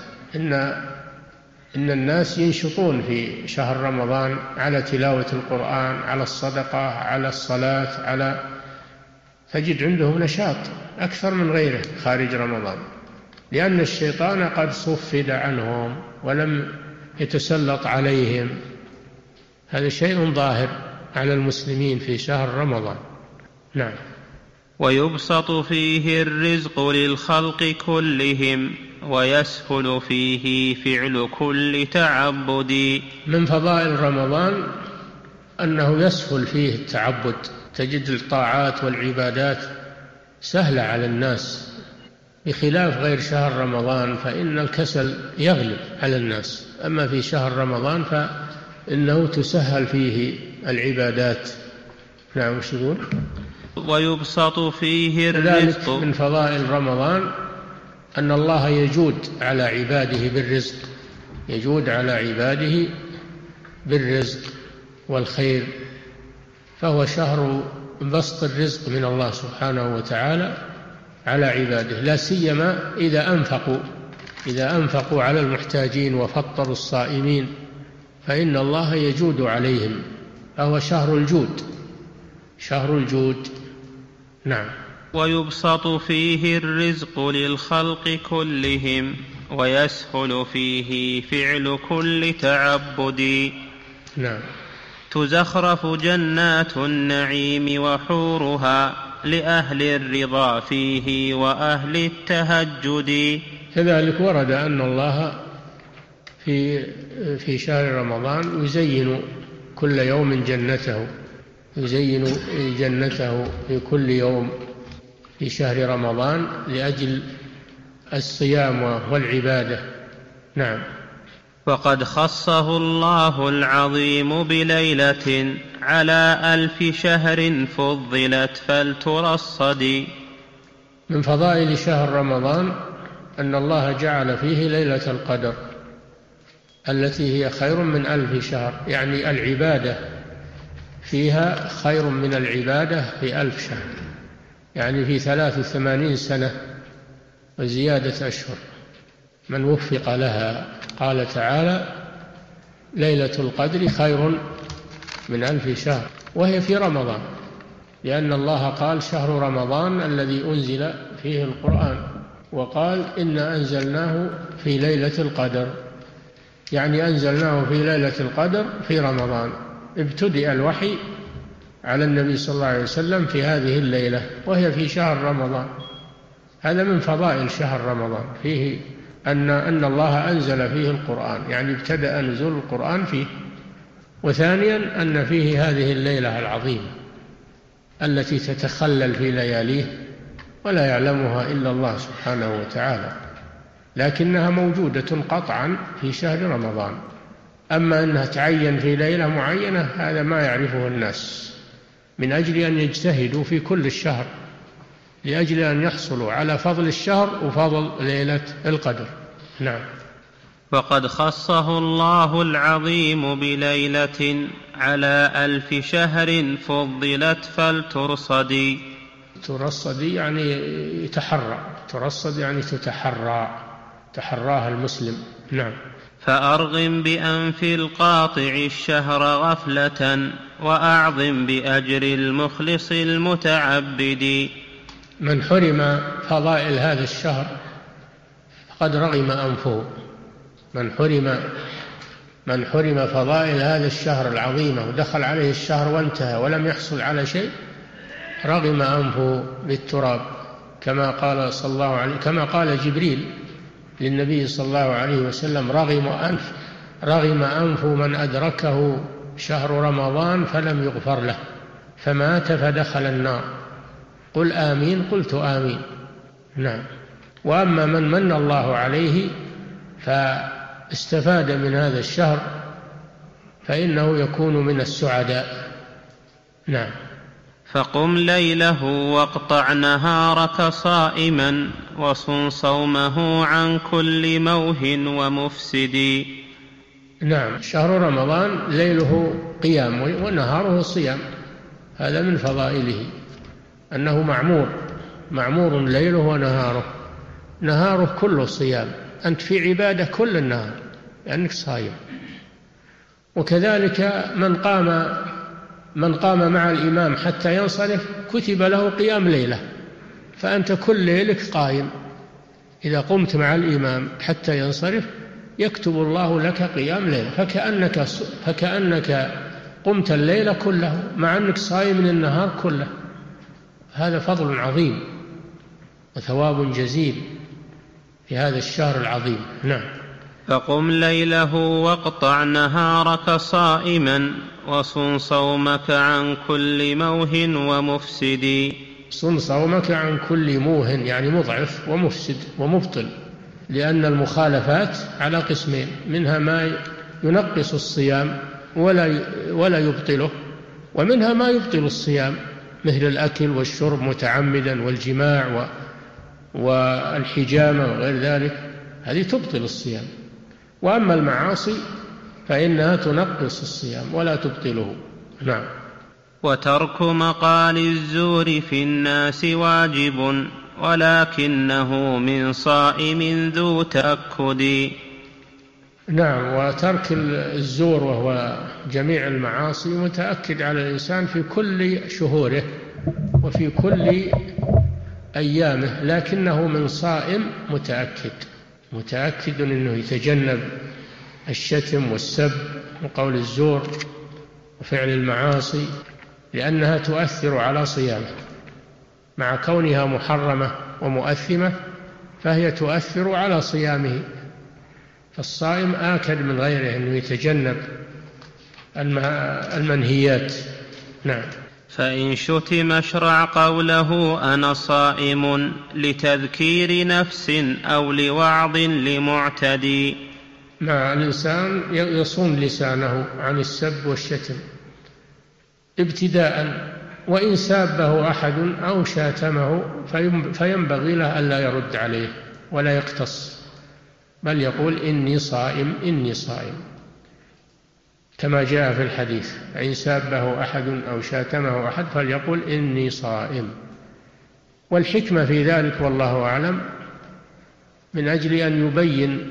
إن الناس ينشطون في شهر رمضان على تلاوة القرآن، على الصدقة، على الصلاة، تجد عندهم نشاط أكثر من غيره خارج رمضان، لأن الشيطان قد صفد عنهم ولم يتسلط عليهم. هذا شيء ظاهر على المسلمين في شهر رمضان. نعم. ويبسط فيه الرزق للخلق كلهم ويسهل فيه فعل كل تعبد. من فضائل رمضان أنه يسهل فيه التعبد، تجد الطاعات والعبادات سهلة على الناس، بخلاف غير شهر رمضان فإن الكسل يغلب على الناس. أما في شهر رمضان فإنه تسهل فيه العبادات. نعم. وش يقول؟ ويبسط فيه الرزق. من فضائل رمضان أن الله يجود على عباده بالرزق، يجود على عباده بالرزق والخير، فهو شهر بسط الرزق من الله سبحانه وتعالى على عباده، لا سيما إذا أنفقوا على المحتاجين وفطروا الصائمين فإن الله يجود عليهم، فهو شهر الجود. نعم. ويبسط فيه الرزق للخلق كلهم ويسهل فيه فعل كل تعبد. نعم. تزخرف جنات النعيم وحورها لأهل الرضا فيه وأهل التهجد. كذلك ورد أن الله في شهر رمضان يزين كل يوم جنته، يزين جنته في كل يوم في شهر رمضان لأجل الصيام والعبادة. نعم. وقد خصه الله العظيم بليلة على 1000 شهر فضلت فلترصد. من فضائل شهر رمضان أن الله جعل فيه ليلة القدر التي هي خير من 1000 شهر، يعني العبادة فيها خير من العبادة في 1000 شهر، يعني في 83 سنة وزيادة أشهر من وفق لها. قال تعالى: ليلة القدر خير من 1000 شهر، وهي في رمضان، لأن الله قال: شهر رمضان الذي أنزل فيه القرآن، وقال: إنا أنزلناه في ليلة القدر، يعني أنزلناه في ليلة القدر في رمضان. ابتدأ الوحي على النبي صلى الله عليه وسلم في هذه الليلة وهي في شهر رمضان. هذا من فضائل شهر رمضان، فيه أن الله أنزل فيه القرآن، يعني ابتدأ نزول القرآن فيه. وثانيا أن فيه هذه الليلة العظيمة التي تتخلل في لياليه ولا يعلمها إلا الله سبحانه وتعالى، لكنها موجودة قطعا في شهر رمضان. أما أنها تعين في ليلة معينة هذا ما يعرفه الناس، من أجل أن يجتهدوا في كل الشهر لأجل أن يحصلوا على فضل الشهر وفضل ليلة القدر. نعم. وقد خصه الله العظيم بليلة على 1000 شهر فضلت فلترصد. ترصد يعني يتحرى، ترصد يعني تحراها المسلم. نعم. فأرغم بأنف القاطع الشهر غفلة وأعظم بأجر المخلص المتعبد. من حرم فضائل هذا الشهر فقد رغم أنفه. من حرم فضائل هذا الشهر العظيمة ودخل عليه الشهر وانتهى ولم يحصل على شيء رغم أنفه بالتراب، كما قال جبريل للنبي صلى الله عليه وسلم: رغم أنف من أدركه شهر رمضان فلم يغفر له فمات فدخل النار. قل آمين. قلت آمين. نعم. وأما من من الله عليه فاستفاد من هذا الشهر فإنه يكون من السعداء. نعم. فقم ليله واقطع نهارك صائما وصن صومه عن كل موه ومفسد. نعم. شهر رمضان ليله قيام ونهاره صيام، هذا من فضائله أنه معمور ليله ونهاره. نهاره كله صيام، أنت في عبادة كل النهار لأنك صايم. وكذلك من قام مع الإمام حتى ينصرف كتب له قيام ليلة، فأنت كل ليلك قائم. إذا قمت مع الإمام حتى ينصرف يكتب الله لك قيام ليلة، فكأنك قمت الليل كله مع أنك صايم من النهار كله. هذا فضل عظيم وثواب جزيل في هذا الشهر العظيم. نعم. فقم ليله واقطع نهارك صائما وصن صومك عن كل موه ومفسد. صن صومك عن كل موه يعني مضعف ومفسد ومبطل، لأن المخالفات على قسمين: منها ما ينقص الصيام ولا يبطله، ومنها ما يبطل الصيام مثل الأكل والشرب متعمدا والجماع والحجامة وغير ذلك، هذه تبطل الصيام. وأما المعاصي فإنها تنقص الصيام ولا تبطله. نعم. وترك مقال الزور في الناس واجب ولكنه من صائم ذو تأكد. نعم. وترك الزور وهو جميع المعاصي متأكد على الإنسان في كل شهوره وفي كل أيامه، لكنه من صائم متأكد أنه يتجنب الشتم والسب وقول الزور وفعل المعاصي، لأنها تؤثر على صيامه مع كونها محرمة ومؤثمة، فهي تؤثر على صيامه. فالصائم آكد من غيره أنه يتجنب المنهيات. نعم. فإن شتم اشرع قوله أنا صائم لتذكير نفس أو لوعظ لمعتدي. مع الإنسان يصون لسانه عن السب والشتم ابتداء، وإن سابه أحد أو شاتمه فينبغي له ألا يرد عليه ولا يقتص، بل يقول إني صائم كما جاء في الحديث: إن سابه أحد أو شاتمه أحد فليقول إني صائم. والحكمة في ذلك والله أعلم من أجل أن يبين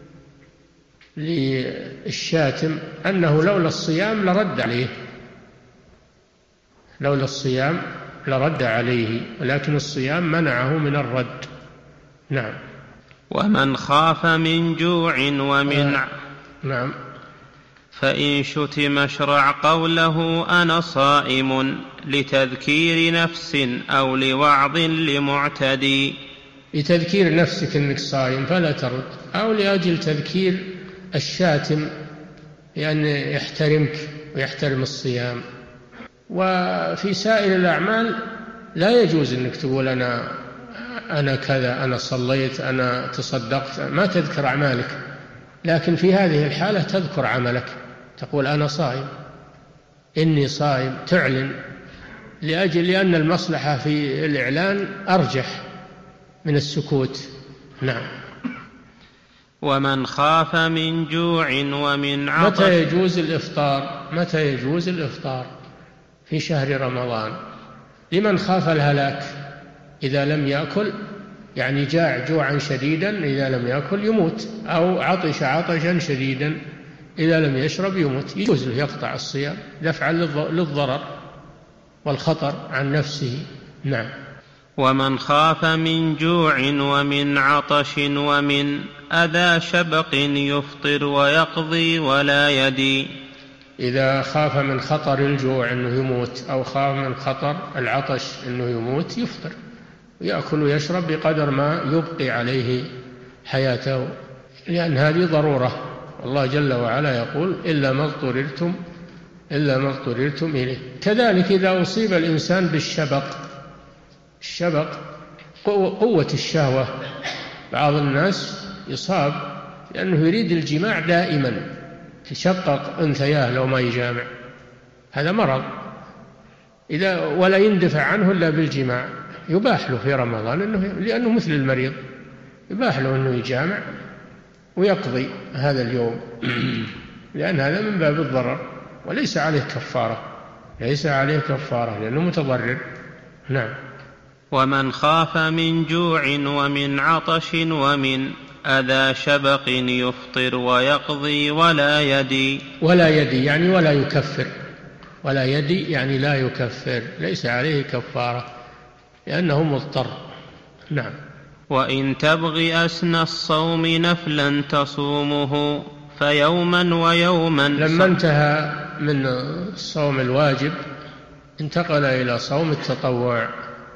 للشاتم أنه لولا الصيام لرد عليه، ولكن الصيام منعه من الرد. نعم. ومن خاف من جوع ومن نعم. فإن شتم اشرع قوله أنا صائم لتذكير نفس أو لوعظ لمعتدي. لتذكير نفسك أنك صائم فلا ترد، أو لأجل تذكير الشاتم لأن يحترمك ويحترم الصيام. وفي سائر الأعمال لا يجوز أنك تقول أنا كذا، أنا صليت، أنا تصدقت، ما تذكر أعمالك، لكن في هذه الحالة تذكر عملك، تقول أنا صائم، إني صائم، تعلن، لأن المصلحة في الإعلان أرجح من السكوت. نعم. ومن خاف من جوع ومن عطش. متى يجوز الإفطار في شهر رمضان؟ لمن خاف الهلاك إذا لم يأكل، يعني جاع جوعا شديدا إذا لم يأكل يموت، أو عطش عطشا شديدا إذا لم يشرب يموت، يجوز له يقطع الصيام دفعا للضرر والخطر عن نفسه. نعم. ومن خاف من جوع ومن عطش ومن أذى شبق يفطر ويقضي ولا يدي. إذا خاف من خطر الجوع أنه يموت، أو خاف من خطر العطش أنه يموت، يفطر ويأكل ويشرب بقدر ما يبقي عليه حياته، لأن هذه ضرورة. الله جل وعلا يقول إلا ما اضطررتم إليه. كذلك إذا أصيب الإنسان الشبق قوة الشهوة، بعض الناس يصاب لأنه يريد الجماع دائما، تشقق أنثياه لو ما يجامع، هذا مرض ولا يندفع عنه إلا بالجماع. يباح له في رمضان لأنه مثل المريض، يباح له أنه يجامع ويقضي هذا اليوم لأن هذا من باب الضرر، وليس عليه كفارة لأنه متضرر. نعم. ومن خاف من جوع ومن عطش ومن أذى شبق يفطر ويقضي ولا يدي يعني ولا يكفر، ولا يدي يعني لا يكفر، ليس عليه كفارة لأنه مضطر. نعم. وإن تبغي أسنى الصوم نفلا تصومه فيوما ويوما. لما انتهى من الصوم الواجب انتقل إلى صوم التطوع.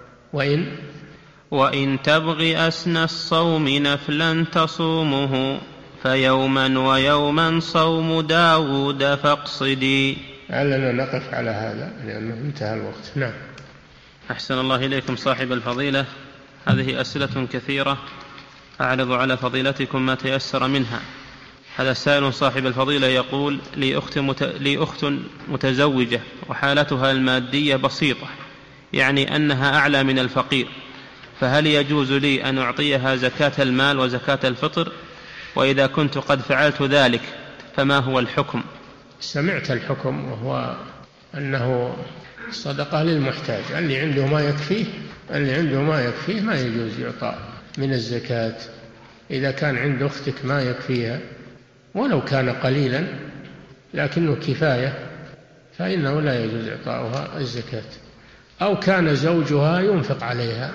وإن تبغي أسنى الصوم نفلا تصومه فيوما ويوما صوم داود فاقصدي. لعلنا نقف على هذا لأنه انتهى الوقت. نعم. أحسن الله إليكم صاحب الفضيلة. هذه أسئلة كثيرة، أعرض على فضيلتكم ما تيسر منها. هذا السائل صاحب الفضيلة يقول: لي أخت متزوجة وحالتها المادية بسيطة، يعني أنها أعلى من الفقير، فهل يجوز لي أن أعطيها زكاة المال وزكاة الفطر؟ وإذا كنت قد فعلت ذلك فما هو الحكم؟ سمعت الحكم، وهو أنه صدقة للمحتاج. اللي عنده ما يكفيه ما يجوز يعطى من الزكاة. إذا كان عند أختك ما يكفيها ولو كان قليلا لكنه كفاية فإنه لا يجوز إعطاؤها الزكاة. أو كان زوجها ينفق عليها،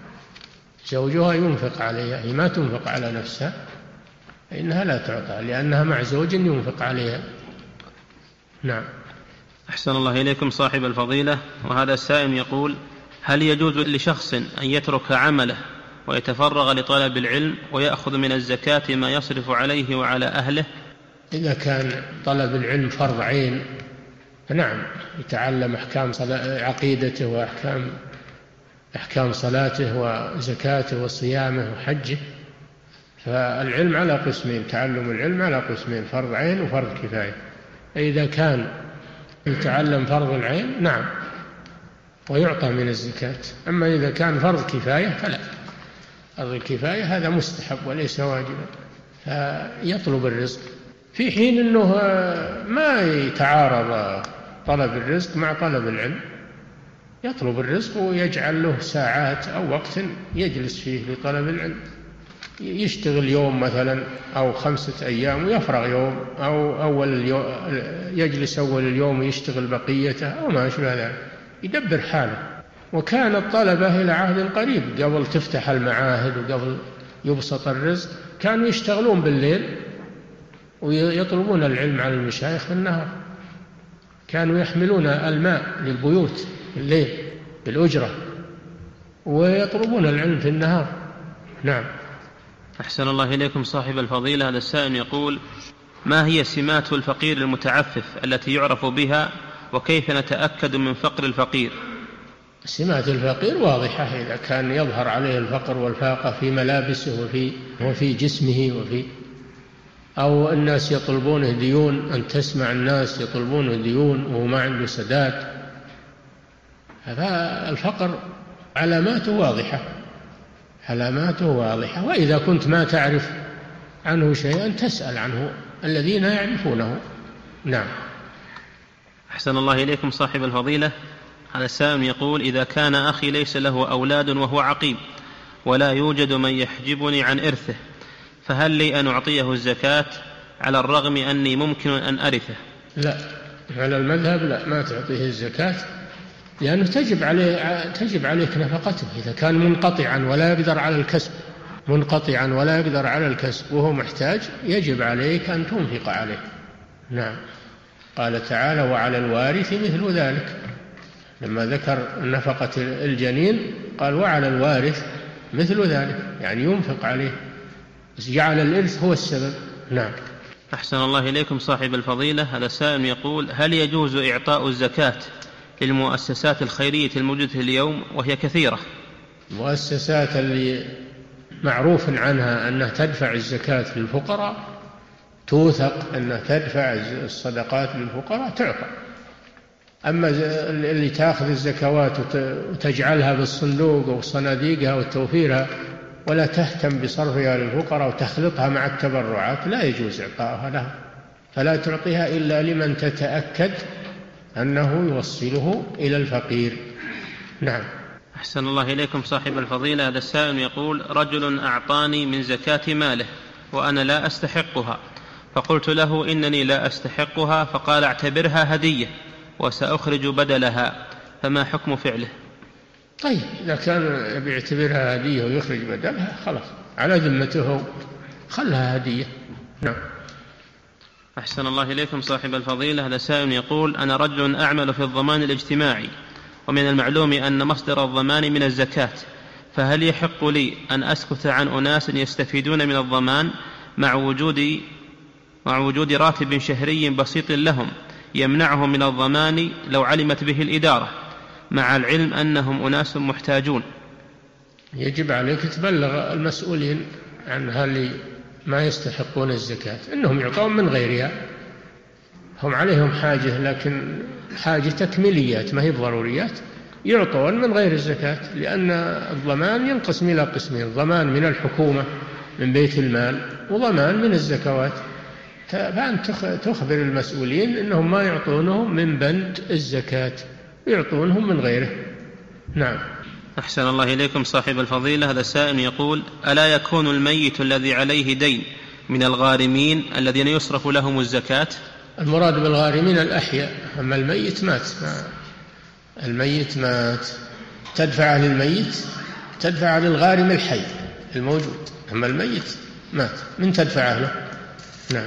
هي ما تنفق على نفسها، فإنها لا تعطى لأنها مع زوج ينفق عليها. نعم. أحسن الله إليكم صاحب الفضيلة. وهذا السائل يقول: هل يجوز لشخص أن يترك عمله ويتفرغ لطلب العلم ويأخذ من الزكاة ما يصرف عليه وعلى أهله؟ إذا كان طلب العلم فرض عين فنعم، يتعلم أحكام عقيدته وأحكام صلاته وزكاته وصيامه وحجه. فالعلم على قسمين، تعلم العلم على قسمين: فرض عين وفرض كفاية. إذا كان يتعلم فرض العين نعم ويعطى من الزكاة. أما إذا كان فرض كفاية فلا، فرض الكفاية هذا مستحب وليس واجبا، فيطلب الرزق في حين أنه ما يتعارض طلب الرزق مع طلب العلم. يطلب الرزق ويجعل له ساعات أو وقت يجلس فيه لطلب العلم، يشتغل يوم مثلا أو 5 أيام ويفرغ يوم، أو يجلس أول اليوم ويشتغل بقيته أو ما أشبه ذلك، يدبر حاله. وكان الطلبة إلى عهد قريب قبل تفتح المعاهد وقبل يبسط الرزق كانوا يشتغلون بالليل ويطلبون العلم على المشايخ في النهار. كانوا يحملون الماء للبيوت بالليل بالأجرة ويطلبون العلم في النهار. نعم. أحسن الله إليكم صاحب الفضيلة. هذا السائل يقول: ما هي سمات الفقير المتعفف التي يعرف بها، وكيف نتأكد من فقر الفقير؟ سمات الفقير واضحة، إذا كان يظهر عليه الفقر والفاقة في ملابسه وفي جسمه أو الناس يطلبونه ديون، أن تسمع الناس يطلبونه ديون وهو ما عنده سداد، هذا الفقر علاماته واضحة. وإذا كنت ما تعرف عنه شيئا تسأل عنه الذين يعرفونه. نعم. أحسن الله إليكم صاحب الفضيلة. هذا السائل يقول: إذا كان أخي ليس له أولاد وهو عقيم ولا يوجد من يحجبني عن إرثه، فهل لي أن أعطيه الزكاة على الرغم أني ممكن أن أرثه؟ لا، على المذهب لا، ما تعطيه الزكاة، لأنه تجب عليك نفقته. إذا كان منقطعا ولا يقدر على الكسب وهو محتاج يجب عليك أن تنفق عليه. نعم. قال تعالى: وعلى الوارث مثل ذلك. لما ذكر نفقة الجنين قال وعلى الوارث مثل ذلك، يعني ينفق عليه، جعل الإرث هو السبب. نعم. أحسن الله إليكم صاحب الفضيلة. هذا سائل يقول: هل يجوز إعطاء الزكاة للمؤسسات الخيرية الموجودة اليوم وهي كثيرة؟ المؤسسات اللي معروف عنها أنها تدفع الزكاة للفقراء، توثق أنها تدفع الصدقات للفقراء، تعطى. أما اللي تأخذ الزكوات وتجعلها بالصندوق وصناديقها وتوفيرها ولا تهتم بصرفها للفقراء وتخلطها مع التبرعات، لا يجوز إعطاءها لها، فلا تعطيها إلا لمن تتأكد أنه يوصله إلى الفقير. نعم. أحسن الله إليكم صاحب الفضيلة. هذا السائل يقول: رجل أعطاني من زكاة ماله وأنا لا أستحقها، فقلت له إنني لا أستحقها، فقال: اعتبرها هدية وسأخرج بدلها، فما حكم فعله؟ طيب، إذا كان يعتبرها هدية ويخرج بدلها خلاص، على ذمته، خلها هدية. نعم. أحسن الله إليكم صاحب الفضيلة. هذا سائل يقول: أنا رجل أعمل في الضمان الاجتماعي، ومن المعلوم أن مصدر الضمان من الزكاة، فهل يحق لي أن أسكت عن أناس يستفيدون من الضمان مع وجود راتب شهري بسيط لهم يمنعهم من الضمان لو علمت به الإدارة، مع العلم أنهم أناس محتاجون؟ يجب عليك تبلغ المسؤولين عن هل ما يستحقون الزكاة إنهم يعطون من غيرها، هم عليهم حاجة لكن حاجة تكميليات ما هي ضروريات، يعطون من غير الزكاة، لأن الضمان ينقسم إلى قسمين: ضمان من الحكومة من بيت المال، وضمان من الزكوات. فأنت تخبر المسؤولين أنهم ما يعطونهم من بند الزكاة، يعطونهم من غيره. نعم. أحسن الله إليكم صاحب الفضيلة. هذا سائل يقول: ألا يكون الميت الذي عليه دين من الغارمين الذين يصرف لهم الزكاة؟ المراد بالغارمين الأحياء، أما الميت مات، الميت مات تدفع للميت، تدفع للغارم الحي الموجود، أما الميت مات من تدفع له. نعم.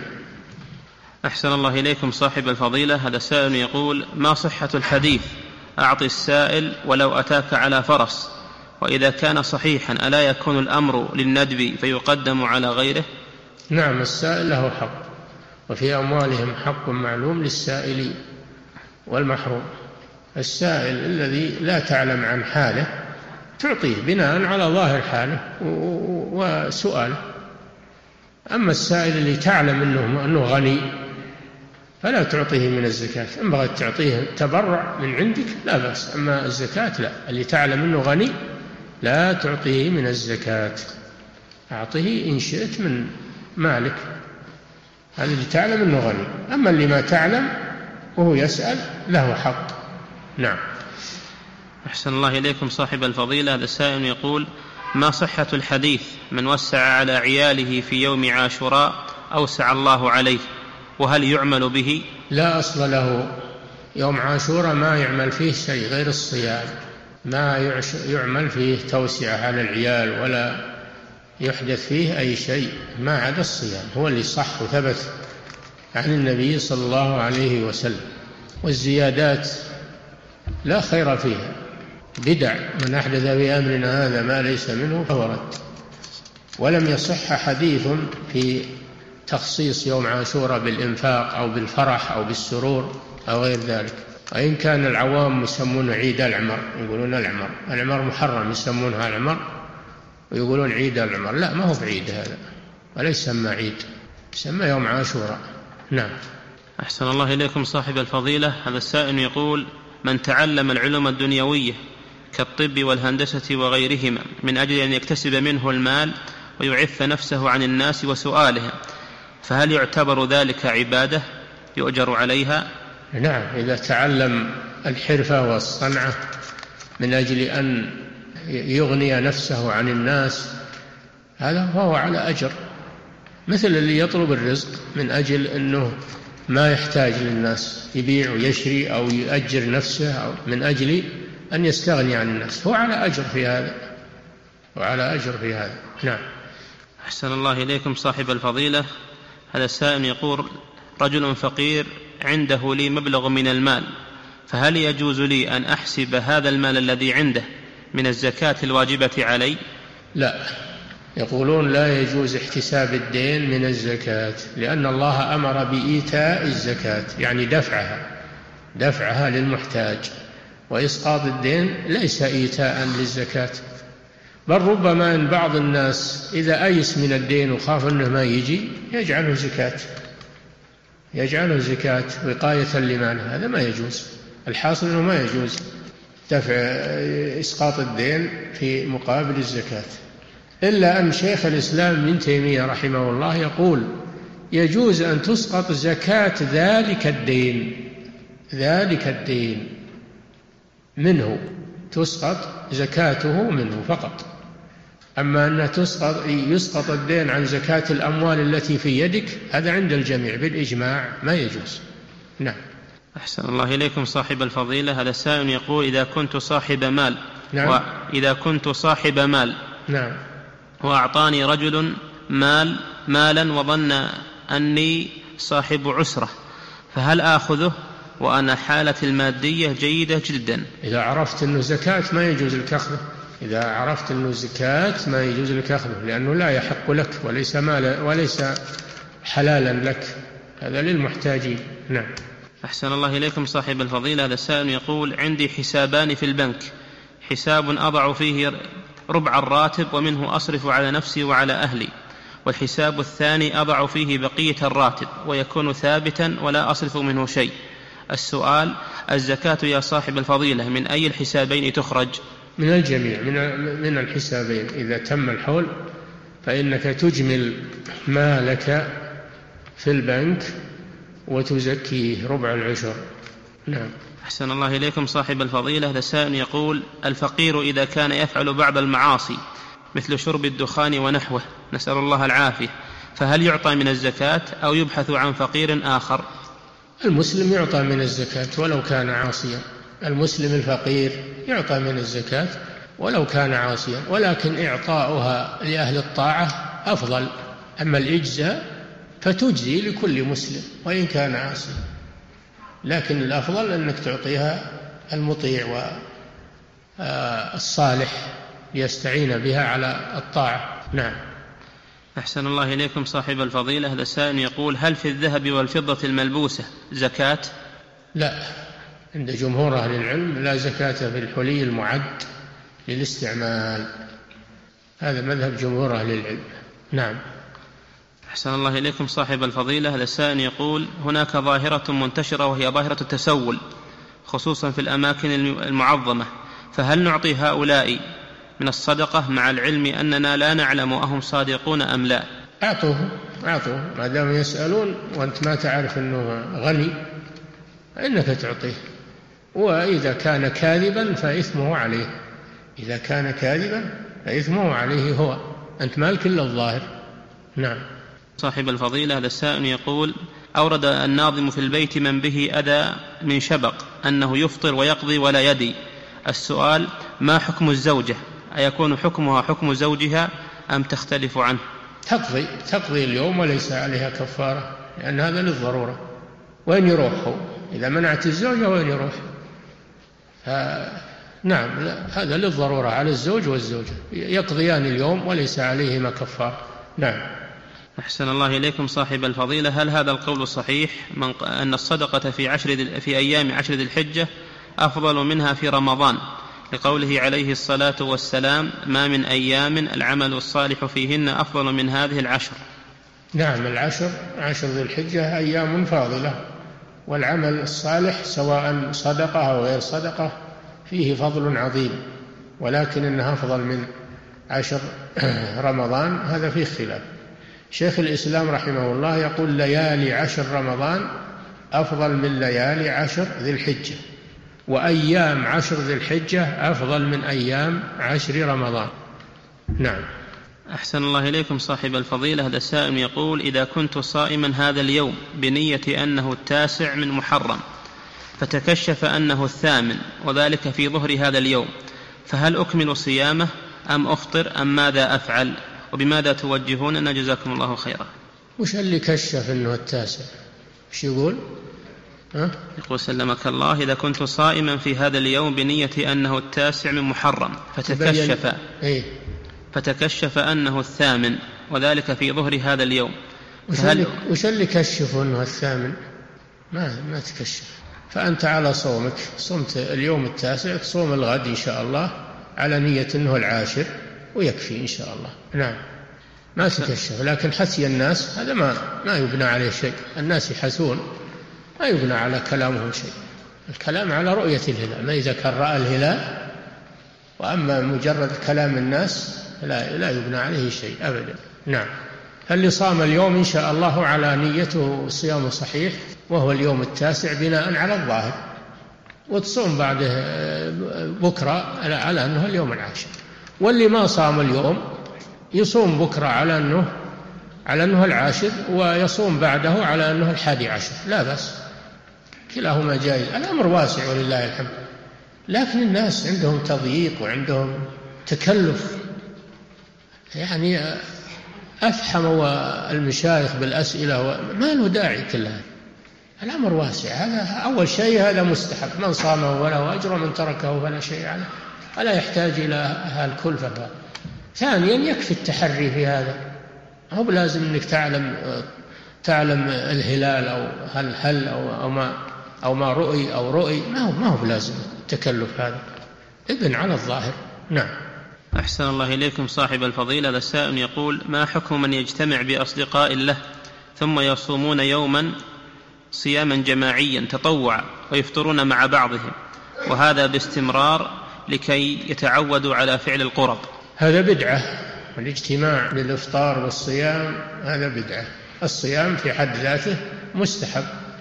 أحسن الله إليكم صاحب الفضيلة. هذا سائل يقول: ما صحة الحديث أعط السائل ولو أتاك على فرس؟ وإذا كان صحيحا ألا يكون الأمر للندب فيقدم على غيره؟ نعم، السائل له حق، وفي أموالهم حق معلوم للسائل والمحروم. السائل الذي لا تعلم عن حاله تعطيه بناء على ظاهر حاله وسؤاله. أما السائل اللي تعلم أنه غني فلا تعطيه من الزكاة، إن بغيت تعطيه تبرع من عندك لا بأس، أما الزكاة لا. اللي تعلم أنه غني لا تعطيه من الزكاة، أعطيه إن شئت من مالك، هذا اللي تعلم أنه غني. أما اللي ما تعلم وهو يسأل له حق. نعم. أحسن الله إليكم صاحب الفضيلة. هذا السائل يقول: ما صحة الحديث من وسع على عياله في يوم عاشوراء أوسع الله عليه، وهل يعمل به؟ لا أصل له. يوم عاشوراء ما يعمل فيه شيء غير الصيام، ما يعمل فيه توسعة على العيال ولا يحدث فيه أي شيء ما عدا الصيام، هو اللي صح وثبت عن النبي صلى الله عليه وسلم. والزيادات لا خير فيها، بدع، من أحدث في أمرنا هذا ما ليس منه فهو رد. ولم يصح حديث في تخصيص يوم عاشوراء بالإنفاق أو بالفرح أو بالسرور أو غير ذلك. وإن كان العوام يسمونه عيد العمر، يقولون العمر محرم، يسمونها العمر ويقولون عيد العمر، لا، ما هو بعيد هذا، ولا يسمى عيد، يسمى يوم عاشوراء. نعم. أحسن الله إليكم صاحب الفضيلة. هذا السائل يقول: من تعلم العلوم الدنيوية كالطب والهندسة وغيرهما من أجل أن يكتسب منه المال ويعف نفسه عن الناس وسؤالهم، فهل يعتبر ذلك عبادة يؤجر عليها؟ نعم، إذا تعلم الحرفة والصنعة من أجل أن يغني نفسه عن الناس هذا فهو على أجر، مثل اللي يطلب الرزق من أجل أنه ما يحتاج للناس، يبيع ويشري أو يؤجر نفسه أو من أجل أن يستغني عن الناس، هو على أجر في هذا، وعلى أجر في هذا. نعم. أحسن الله إليكم صاحب الفضيلة. هذا السائل يقول: رجل فقير عنده لي مبلغ من المال، فهل يجوز لي أن أحسب هذا المال الذي عنده من الزكاة الواجبة علي؟ لا، يقولون لا يجوز احتساب الدين من الزكاة، لأن الله أمر بإيتاء الزكاة، يعني دفعها للمحتاج، وإسقاط الدين ليس إيتاء للزكاة. بل ربما أن بعض الناس إذا أيس من الدين وخاف أنه ما يجي يجعله زكاة وقاية لماله. هذا ما يجوز. الحاصل أنه ما يجوز دفع إسقاط الدين في مقابل الزكاة، إلا أن شيخ الإسلام ابن تيمية رحمه الله يقول يجوز أن تسقط زكاة ذلك الدين منه، تسقط زكاته منه فقط. أما أن يسقط الدين عن زكاة الأموال التي في يدك، هذا عند الجميع بالإجماع ما يجوز. نعم. أحسن الله إليكم صاحب الفضيلة. هذا سائل يقول إذا كنت صاحب مال نعم. وإذا كنت صاحب مال نعم. وأعطاني رجل مالا وظن أني صاحب عسرة، فهل آخذه وأنا حالتي المادية جيدة جدا؟ إذا عرفت أنه زكاة ما يجوز لك أخذه. إذا عرفت أنه زكاة ما يجوز لك أخذه، لأنه لا يحق لك وليس مالا وليس حلالا لك، هذا للمحتاجين. نعم. أحسن الله إليكم صاحب الفضيلة. هذا السائل يقول عندي حسابان في البنك، حساب أضع فيه ربع الراتب ومنه أصرف على نفسي وعلى أهلي، والحساب الثاني أضع فيه بقية الراتب ويكون ثابتا ولا أصرف منه شيء. السؤال: الزكاة يا صاحب الفضيلة من أي الحسابين تخرج؟ من الجميع، من الحسابين. إذا تم الحول فإنك تجمل مالك في البنك وتزكيه ربع العشر. نعم. أحسن الله إليكم صاحب الفضيلة. هذا سائل يقول الفقير إذا كان يفعل بعض المعاصي مثل شرب الدخان ونحوه، نسأل الله العافية، فهل يعطى من الزكاة أو يبحث عن فقير آخر؟ المسلم يعطى من الزكاة ولو كان عاصيا. المسلم الفقير يعطى من الزكاة ولو كان عاصيا، ولكن إعطاؤها لأهل الطاعة أفضل. أما الإجزاء فتجزي لكل مسلم وإن كان عاصيا، لكن الأفضل أنك تعطيها المطيع والصالح ليستعين بها على الطاعة. نعم. أحسن الله إليكم صاحب الفضيلة. هذا السائل يقول هل في الذهب والفضة الملبوسة زكاة؟ لا، عند جمهور أهل العلم لا زكاة في الحلي المعد للاستعمال، هذا مذهب جمهور أهل العلم. نعم. أحسن الله إليكم صاحب الفضيلة. هذا السائل يقول هناك ظاهرة منتشرة وهي ظاهرة التسول، خصوصا في الأماكن المعظمة، فهل نعطي هؤلاء من الصدقة مع العلم أننا لا نعلم أهم صادقون أم لا؟ أعطوه ما دام يسألون وأنت ما تعرف أنه غني إنك تعطيه، وإذا كان كاذبا فإثمه عليه. إذا كان كاذبا فإثمه عليه هو، أنت مالك إلا الظاهر. نعم. صاحب الفضيلة. هذا السائل يقول أورد الناظم في البيت من به أذى من شبق أنه يفطر ويقضي ولا يدي. السؤال: ما حكم الزوجة؟ أيكون حكمها حكم زوجها أم تختلف عنه؟ تقضي اليوم وليس عليها كفارة، لأن هذا للضرورة. وين يروح هو؟ إذا منعت الزوجة وين يروح؟ نعم، هذا للضرورة على الزوج والزوجة، يقضيان اليوم وليس عليهما كفارة. نعم. أحسن الله إليكم صاحب الفضيلة. هل هذا القول صحيح أن الصدقة في أيام 10 ذي الحجة أفضل منها في رمضان، لقوله عليه الصلاة والسلام ما من أيام العمل الصالح فيهن أفضل من هذه العشر؟ نعم، 10 ذي الحجة أيام فاضلة، والعمل الصالح سواء صدقة أو غير صدقة فيه فضل عظيم، ولكن إنها أفضل من 10 رمضان هذا فيه خلاف. شيخ الإسلام رحمه الله يقول ليالي 10 رمضان أفضل من ليالي 10 ذي الحجة، وأيام 10 ذي الحجة أفضل من أيام 10 رمضان. نعم. أحسن الله إليكم صاحب الفضيلة. هذا السائل يقول إذا كنت صائما هذا اليوم بنية أنه 9 من محرم، فتكشف أنه 8 وذلك في ظهر هذا اليوم، فهل أكمل صيامه أم أفطر أم ماذا أفعل؟ وبماذا توجهوننا جزاكم الله خيرا؟ وش اللي كشف أنه 9؟ وش يقول؟ يقول سلمك الله: إذا كنت صائما في هذا اليوم بنية أنه 9 من محرم فتكشف أنه 8 وذلك في ظهر هذا اليوم، وش اللي كشفه أنه 8؟ ما تكشف. فأنت على صومك، صمت اليوم 9 تصوم الغد إن شاء الله على نية أنه 10 ويكفي إن شاء الله. نعم، ما تكشف. لكن حثي الناس هذا ما يبنى عليه شيء. الناس يحثون، ما يبنى على كلامهم شيء. الكلام على رؤية الهلال، ما إذا كان رأى الهلال. وأما مجرد كلام الناس لا يبنى عليه شيء أبدا. نعم. فاللي صام اليوم إن شاء الله على نيته صيام صحيح، وهو اليوم 9 بناء على الظاهر، وتصوم بعده بكرة على أنه اليوم 10. واللي ما صام اليوم يصوم بكرة على أنه 10 ويصوم بعده على أنه 11. لا بأس، كلاهما جائز. الأمر واسع ولله الحمد. لكن الناس عندهم تضييق وعندهم تكلف. يعني أفحموا المشايخ بالأسئلة وما له داعي كل هذا. الأمر واسع. هذا أول شيء، هذا مستحب، من صامه وله أجر ومن تركه فلا شيء عليه، ولا يحتاج إلى هالكلفة. ثانيا يكفي التحري في هذا، هو بلازم أنك تعلم الهلال أو هل أو ما رؤي، ما هو بلازم التكلف هذا، ابن على الظاهر. نعم. أحسن الله إليكم صاحب الفضيلة. هذا السائل يقول: ما حكم من يجتمع بأصدقاء له ثم يصومون يوما صياما جماعيا تطوعا ويفطرون مع بعضهم، وهذا باستمرار لكي يتعودوا على فعل القرب؟ هذا بدعة. الاجتماع للإفطار والصيام هذا بدعة. الصيام في حد ذاته مستحب،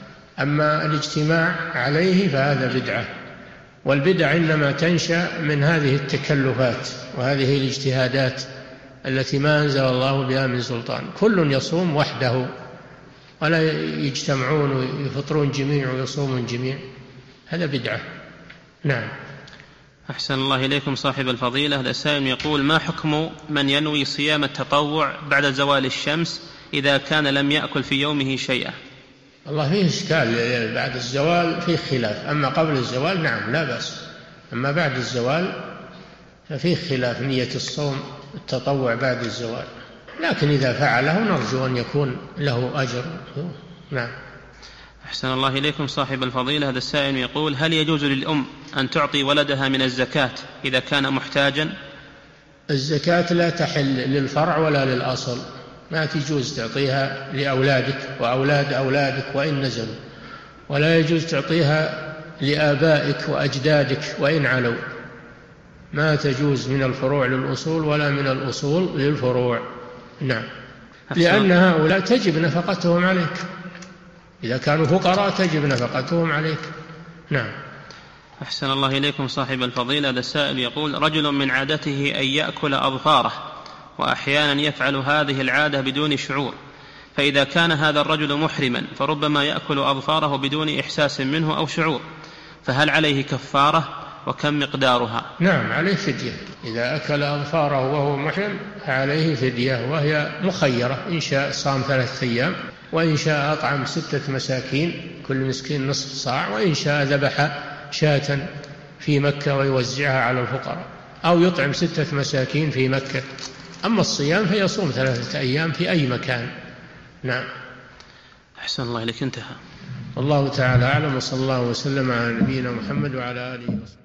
أما الاجتماع عليه فهذا بدعة. والبدع إنما تنشأ من هذه التكلفات وهذه الاجتهادات التي ما أنزل الله بها من سلطان. كل يصوم وحده ولا يجتمعون ويفطرون جميع ويصومون جميع، هذا بدعة. نعم. أحسن الله إليكم صاحب الفضيلة. هذا السائل يقول: ما حكم من ينوي صيام التطوع بعد زوال الشمس إذا كان لم يأكل في يومه شيئا؟ والله فيه إشكال. بعد الزوال فيه خلاف. أما قبل الزوال نعم لا بأس، أما بعد الزوال ففيه خلاف نية الصوم التطوع بعد الزوال. لكن إذا فعله نرجو أن يكون له أجر. نعم. أحسن الله إليكم صاحب الفضيلة. هذا السائل يقول: هل يجوز للأم أن تعطي ولدها من الزكاة إذا كان محتاجا؟ الزكاة لا تحل للفرع ولا للأصل، ما تجوز تعطيها لأولادك وأولاد أولادك وإن نزلوا، ولا يجوز تعطيها لآبائك وأجدادك وإن علوا. ما تجوز من الفروع للأصول ولا من الأصول للفروع. نعم. لأن هؤلاء تجب نفقتهم عليك، إذا كانوا فقراء تجب نفقتهم عليك. نعم. أحسن الله إليكم صاحب الفضيلة. هذا السائل يقول: رجل من عادته أن يأكل أظفاره، وأحيانا يفعل هذه العادة بدون شعور، فإذا كان هذا الرجل محرما فربما يأكل أظفاره بدون إحساس منه أو شعور، فهل عليه كفارة وكم مقدارها؟ نعم عليه فدية. إذا أكل أظفاره وهو محرم فعليه فدية، وهي مخيرة، إن شاء صام 3 أيام، وإن شاء أطعم 6 مساكين كل مسكين نصف صاع، وإن شاء ذبح شاة في مكة ويوزعها على الفقراء، أو يطعم 6 مساكين في مكة. أما الصيام فيصوم 3 أيام في أي مكان. نعم. أحسن الله إليك. انتهى. والله تعالى أعلم، وصلى الله وسلم على نبينا محمد وعلى آله وصحبه.